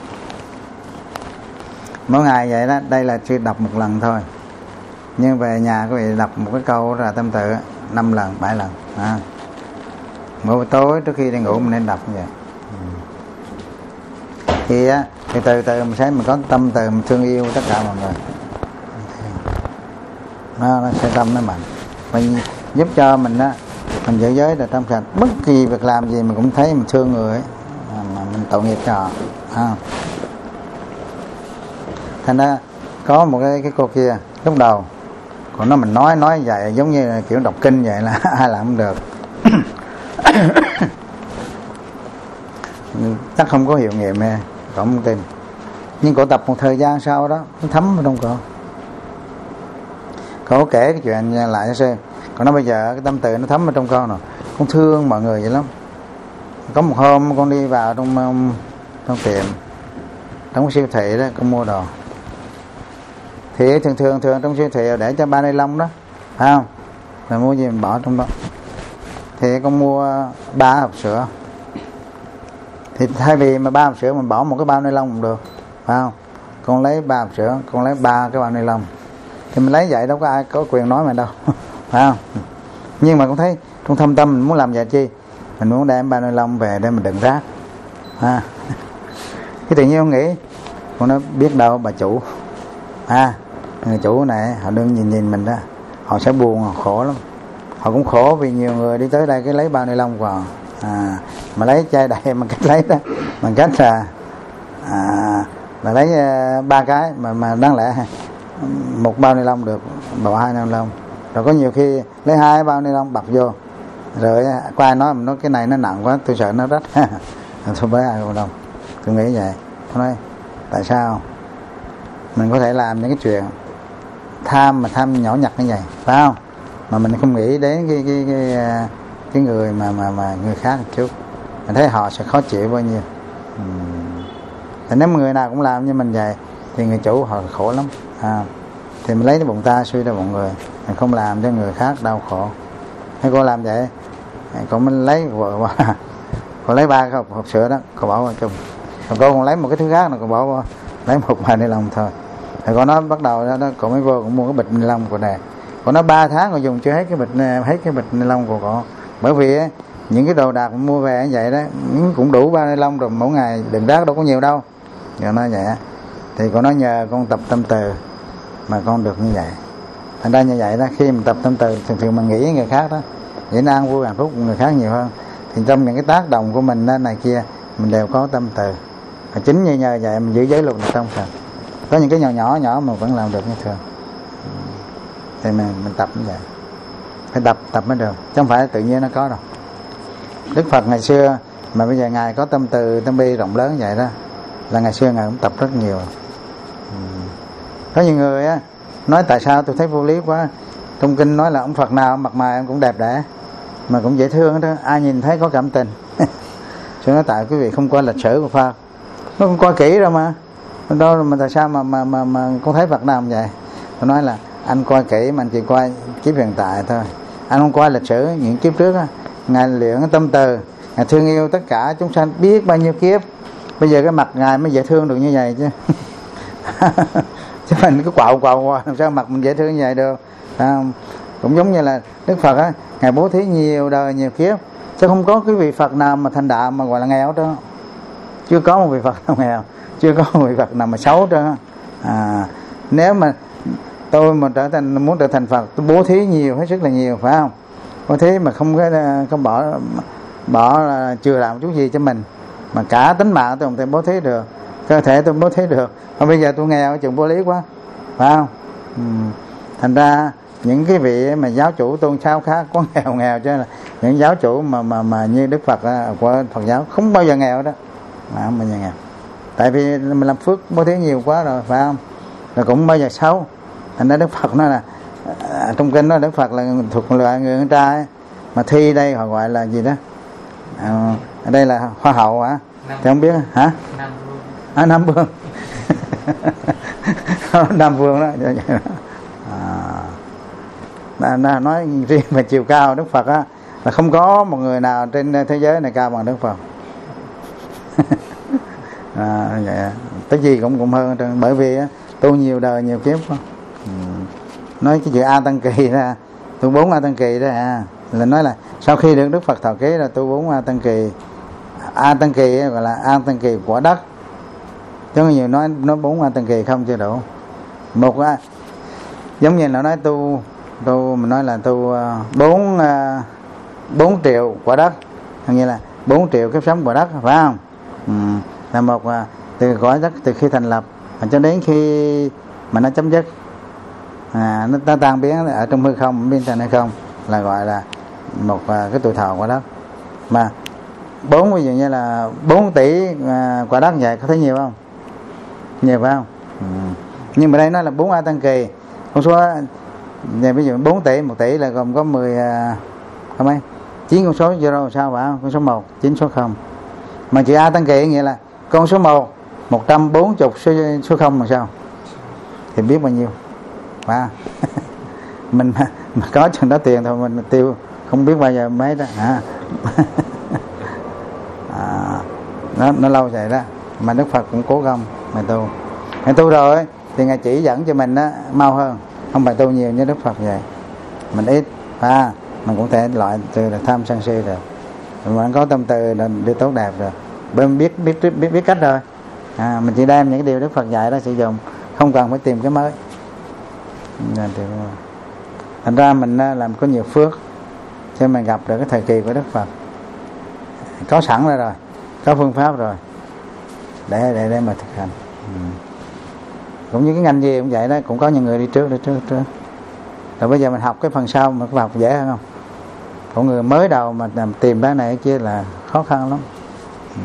Mỗi ngày vậy đó, đây là chưa đọc một lần thôi, nhưng về nhà quý vị đọc một cái câu là tâm tự năm lần, bảy lần. À. Mỗi buổi tối trước khi đi ngủ mình nên đọc như vậy. Thì á, thì từ từ mình sẽ mình có tâm từ mình thương yêu tất cả mọi người. Nó, nó sẽ tâm nó mạnh, mình giúp cho mình á, mình giữ giới là trong sạch. Bất kỳ việc làm gì mình cũng thấy mình thương người ấy, mà mình tội nghiệp cho họ. À. Thành ra có một cái cái cô kia lúc đầu còn nó mình nói nói vậy giống như là kiểu đọc kinh vậy là ai làm không được. Chắc không có hiệu nghiệm nè, cậu không tin. Nhưng cậu tập một thời gian sau đó nó thấm vào trong cậu. Cậu kể cái chuyện lại cho xem. Còn nó bây giờ cái tâm từ nó thấm vào trong con rồi. Con thương mọi người vậy lắm. Có một hôm con đi vào trong trong tiệm, trong siêu thị đó, con mua đồ. Thì thường thường thường trong siêu thị để cho ba ni lông đó, phải không? Rồi mua gì mình bỏ trong đó. Thì con mua ba hộp sữa. Thì thay vì mà ba hộp sữa mình bỏ một cái bao ni lông cũng được, phải không? Con lấy ba hộp sữa, con lấy ba cái bao ni lông. Thì mình lấy vậy đâu có ai có quyền nói mình đâu, phải không? Nhưng mà con thấy trong thâm tâm mình muốn làm vậy chi? Mình muốn đem bao ni lông về để mình đựng rác. À. Cái tự nhiên con nghĩ, con nói biết đâu bà chủ, à, người chủ này họ đừng nhìn nhìn mình đó, họ sẽ buồn, họ khổ lắm. Họ cũng khổ vì nhiều người đi tới đây cái lấy bao ni lông vào, à, mà lấy chai đầy mà cách lấy đó, bằng cách là à, là lấy uh, ba cái mà mà đáng lẽ một bao ni lông được bỏ hai ni lông, rồi có nhiều khi lấy hai bao ni lông bọc vô, rồi có ai nói mình nói cái này nó nặng quá tôi sợ nó rách, thôi với ai đâu, tôi nghĩ vậy. Tôi nói tại sao mình có thể làm những cái chuyện tham mà tham nhỏ nhặt như vậy, phải không? Mà mình không nghĩ đến cái cái cái cái người mà mà mà người khác một chút, mình thấy họ sẽ khó chịu bao nhiêu. Uhm. Thì nếu mà người nào cũng làm như mình vậy thì người chủ họ khổ lắm. À, thì mình lấy cái bụng ta suy ra bụng người, mình không làm cho người khác đau khổ. Hay cô làm vậy, còn mình lấy vợ qua, còn lấy ba cái hộp, hộp sữa đó, cô bỏ vào chung. Còn cô còn lấy một cái thứ khác là cô bỏ vào, lấy một vài ni lông thôi. Thì cô nó bắt đầu đó, cô mới vô cũng mua cái bịch ni lông của này. Cô nó ba tháng cô dùng chưa hết cái bịch hết cái bịch ni lông của cô. Bởi vì ấy, những cái đồ đạc mua về như vậy đó cũng đủ ba ni lông rồi, mỗi ngày đựng rác đâu có nhiều đâu. Rồi nó vậy. Thì cô nói nhờ con tập tâm từ mà con được như vậy. Thành ra như vậy đó, khi mình tập tâm từ thường thường mình nghĩ với người khác đó, để an vui hạnh phúc của người khác nhiều hơn. Thì trong những cái tác động của mình này kia mình đều có tâm từ. Và chính như nhờ vậy mình giữ giới luật trong sạch. Có những cái nhỏ nhỏ nhỏ mà vẫn làm được như thường. Thì mình, mình tập như vậy. Phải tập, tập mới được, chứ không phải tự nhiên nó có đâu. Đức Phật ngày xưa mà bây giờ Ngài có tâm từ, tâm bi rộng lớn vậy đó, là ngày xưa Ngài cũng tập rất nhiều. Có nhiều người á nói tại sao tôi thấy vô lý quá, trong kinh nói là ông Phật nào mặt mày ông cũng đẹp đẽ mà cũng dễ thương đó, ai nhìn thấy có cảm tình. Cho nói tại quý vị không coi lịch sử của Phật, nó không coi kỹ đâu mà đâu mà tại sao mà mà mà, mà con thấy Phật nào như vậy. Tôi nói là anh coi kỹ mà anh chỉ coi kiếp hiện tại thôi, anh không coi lịch sử những kiếp trước á. Ngài luyện cái tâm từ, Ngài thương yêu tất cả chúng sanh biết bao nhiêu kiếp, bây giờ cái mặt Ngài mới dễ thương được như vậy chứ. Chứ mình cứ quạo quạo qua làm sao mặt mình dễ thương như vậy được. À, cũng giống như là Đức Phật á, Ngài bố thí nhiều đời nhiều kiếp, chứ không có cái vị Phật nào mà thành đạo mà gọi là nghèo đó. Chưa có một vị Phật nào nghèo, chưa có một vị Phật nào mà xấu đó. À, nếu mà tôi mà trở thành muốn trở thành Phật, tôi bố thí nhiều, hết sức là nhiều, phải không? Bố thí mà không có không bỏ bỏ là chưa làm chút gì cho mình, mà cả tính mạng tôi không thể bố thí được, cơ thể tôi bố thí được. Mà bây giờ tôi nghèo, chừng vô lý quá, phải không? Ừ. Thành ra những cái vị mà giáo chủ tôn giáo khác có nghèo nghèo, cho nên là những giáo chủ mà mà mà như Đức Phật của Phật giáo không bao giờ nghèo đó, mà không bao giờ nghèo. Tại vì mình làm phước bố thí nhiều quá rồi, phải không? Rồi cũng bao giờ xấu. Thành ra Đức Phật nói là à, trong kinh nói Đức Phật là thuộc loại người con trai, mà thi đây họ gọi là gì đó, à, ở đây là hoa hậu hả? Thì không biết hả? Nam Vương. À, Nam Vương. Nam Vương đó. À, là nói riêng về chiều cao Đức Phật á, là không có một người nào trên thế giới này cao bằng Đức Phật. À, vậy, cái gì cũng cũng hơn, bởi vì á, tu nhiều đời nhiều kiếp. Ừ. Nói cái chữ A Tăng Kỳ ra, tu bốn A Tăng Kỳ đó à, là nói là sau khi được Đức Phật thọ ký là tu bốn A Tăng Kỳ. A Tăng Kỳ gọi là A Tăng Kỳ quả đất, chứ nhiều nói nói bốn A Tăng Kỳ không chưa đủ. Một á, giống như là nói tu tu mình nói là tu bốn bốn triệu quả đất, như là bốn triệu kiếp sống quả đất, phải không? Ừ. Là một từ quả đất từ khi thành lập mà cho đến khi mà nó chấm dứt, à, nó, nó tan biến ở trong hư không, bên trên hay không, là gọi là một cái tuổi thọ quả đất. Mà bốn ví dụ như là bốn tỷ à, quả đất vậy, có thấy nhiều không? Nhiều phải không? Ừ. Nhưng mà đây nó là bốn A Tăng Kỳ, con số này ví dụ bốn tỷ, một tỷ là gồm có mười không mấy chín con số zero sao phải không? Con số một, chín số không. Mà chữ A Tăng Kỳ nghĩa là con số một, một trăm bốn mươi số, số không là sao? Thì biết bao nhiêu. Phải mình mà, mà có chừng đó tiền thôi mình tiêu không biết bao giờ mấy đó à. À, nó, nó lâu vậy đó. Mà Đức Phật cũng cố gắng mà tu. Ngày tu rồi thì Ngài chỉ dẫn cho mình đó, mau hơn, không phải tu nhiều như Đức Phật vậy. Mình ít à, mình cũng thể loại từ là tham sân si rồi, mình có tâm từ là đi tốt đẹp rồi, bên biết biết biết biết cách rồi. À, mình chỉ đem những cái điều Đức Phật dạy đó sử dụng, không cần phải tìm cái mới. Thành ra mình làm có nhiều phước, cho mình gặp được cái thời kỳ của Đức Phật, có sẵn ra rồi, có phương pháp rồi để để để mà thực hành. Ừ. Cũng như cái ngành gì cũng vậy đó, cũng có những người đi trước đi trước trước. Rồi bây giờ mình học cái phần sau mà có học dễ hơn không? Còn người mới đầu mà tìm cái này cái kia là khó khăn lắm. Ừ.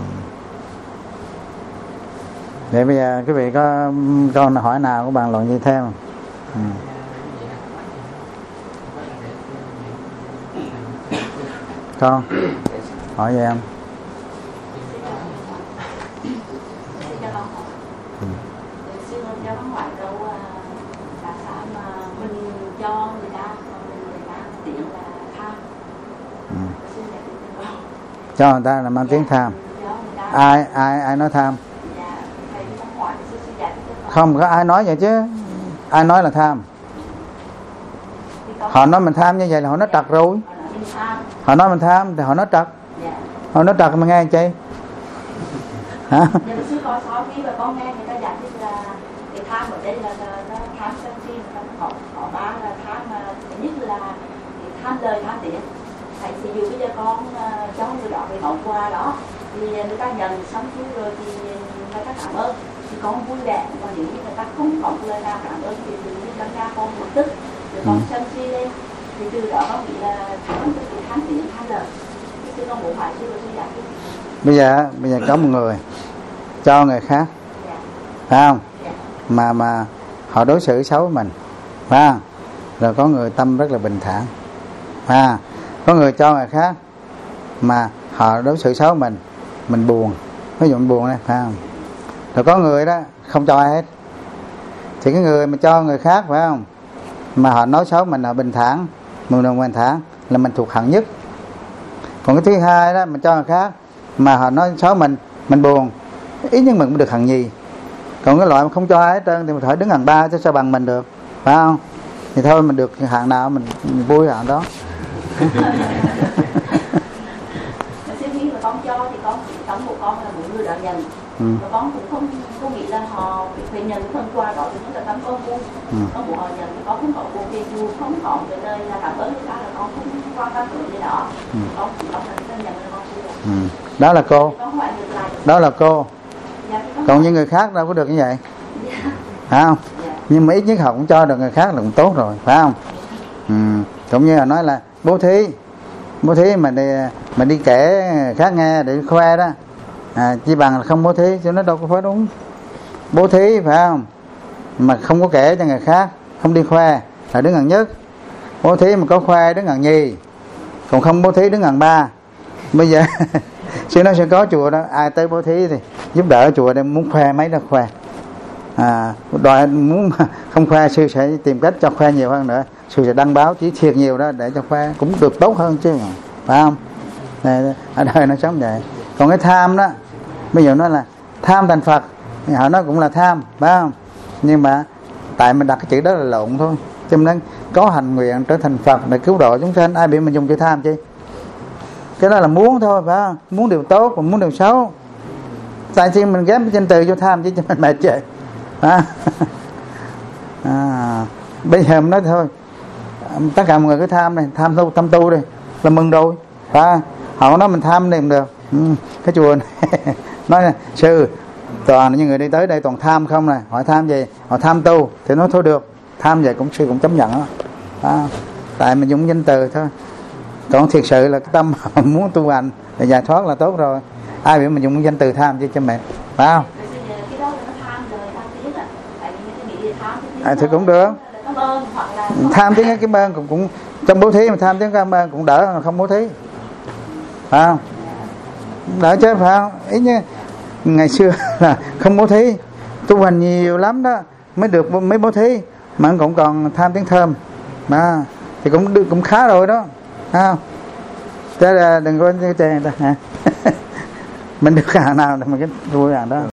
Vậy bây giờ quý vị có câu hỏi nào của bạn luận gì thêm không? Ừ. Con hỏi gì em? cho người ta là mang tiếng tham. Ai ai ai nói tham? Không có ai nói vậy chứ. Ai nói là tham? Họ nói mình tham như vậy là họ nói trật rồi. Họ nói mình tham thì họ nói trật. Họ nói trật mà nghe chị. Hả? Nhưng mà sư có sau khi mà con nghe người ta giải thích là cái tham ở đây là nó tham sân si, họ họ ba là tham thứ nhất là tham lời tham tiền. Thầy thì dù bây giờ con cho người đó cái món quà đó thì người ta nhận xong xuôi rồi thì người ta cảm ơn thì con vui vẻ, còn nếu như người ta không có lời nào cảm ơn thì tự nhiên con ra con một tức rồi con sân si lên thì từ đó con nghĩ là tham cái tham tiền tham lời. Sư con muốn hỏi sư rồi sư giải thích. Bây giờ bây giờ có một người cho người khác, phải không? Mà mà họ đối xử xấu với mình, phải không? Rồi có người tâm rất là bình thản, à, có người cho người khác mà họ đối xử xấu với mình, mình buồn, ví dụ mình buồn này, phải không? Rồi có người đó không cho ai hết, thì cái người mà cho người khác, phải không? Mà họ nói xấu mình, họ bình thản, mình đồng bình thản là mình thuộc hạng nhất. Còn cái thứ hai đó mình cho người khác mà họ nói xấu mình, mình buồn, ít nhất mình cũng được hạng nhì. Còn cái loại mà không cho ai hết trơn thì mình phải đứng hạng ba chứ sao bằng mình được, phải không? Thì thôi mình được hạng nào mình, mình vui hạng đó. Khi mà con cho thì con tấm của con là một người đã nhận, ừ. Và con cũng không không nghĩ là họ phải nhận phần quà đó thì nó là tấm con vui, ừ. Con muốn họ nhận thì con không có buồn thì dù không có cái lời là cảm ơn người ta là con không quan tâm tới gì đó, ừ. Con chỉ có là nhận là con vui. Ừ. Đó là cô, đó là cô. Dạ, còn những người khác đâu có được như vậy, dạ. Phải không? Dạ. Nhưng mà ít nhất họ cũng cho được người khác là cũng tốt rồi, phải không? Ừ. Cũng như là nói là bố thí, bố thí mà đi, mà đi kể khác nghe để khoe đó, à, chỉ bằng là không bố thí chứ nó đâu có phải đúng. Bố thí phải không? Mà không có kể cho người khác, không đi khoe là đứng hạng nhất. Bố thí mà có khoe đứng hạng nhì, còn không bố thí đứng hạng ba. Bây giờ sư nói sẽ có chùa đó, ai tới bố thí thì giúp đỡ chùa để muốn khoe mấy đó khoe, à, đòi muốn không khoe sư sẽ tìm cách cho khoe nhiều hơn nữa, sư sẽ đăng báo chí thiệt nhiều đó để cho khoe cũng được tốt hơn chứ, phải không? Này, ở đời nó sống vậy. Còn cái tham đó, bây giờ nói là tham thành Phật, họ nói cũng là tham, phải không? Nhưng mà tại mình đặt cái chữ đó là lộn thôi, cho nên có hành nguyện trở thành Phật để cứu độ chúng sanh, ai bị mình dùng chữ tham chứ? Cái đó là muốn thôi, phải không? Muốn điều tốt và muốn điều xấu. Tại sao mình ghép danh từ vô tham chứ cho mình mệt vậy, à. À, bây giờ mình nói thôi, tất cả mọi người cứ tham này, tham tu, tâm tu đi là mừng rồi, phải. Họ nói mình tham này cũng được, ừ, cái chùa này nói là sư toàn những người đi tới đây toàn tham không này, hỏi tham gì, họ tham tu thì nói thôi được, tham vậy cũng sư cũng chấp nhận đó, à, tại mình dùng danh từ thôi. Còn thiệt sự là cái tâm muốn tu hành để giải thoát là tốt rồi, ai biết mình dùng danh từ tham chứ cho mệt, phải không? À, thì cũng được. Tham tiếng cái bên cũng cũng trong bố thí mà tham tiếng cái bên cũng đỡ mà không bố thí, phải không? Đỡ chứ, phải không? Ý như ngày xưa là không bố thí, tu hành nhiều lắm đó mới được mấy bố thí, mà cũng còn tham tiếng thơm mà thì cũng được, cũng khá rồi đó, phải không? Thế là đừng có chê người ta hả? Mình được hàng nào thì mình cái vui hàng đó.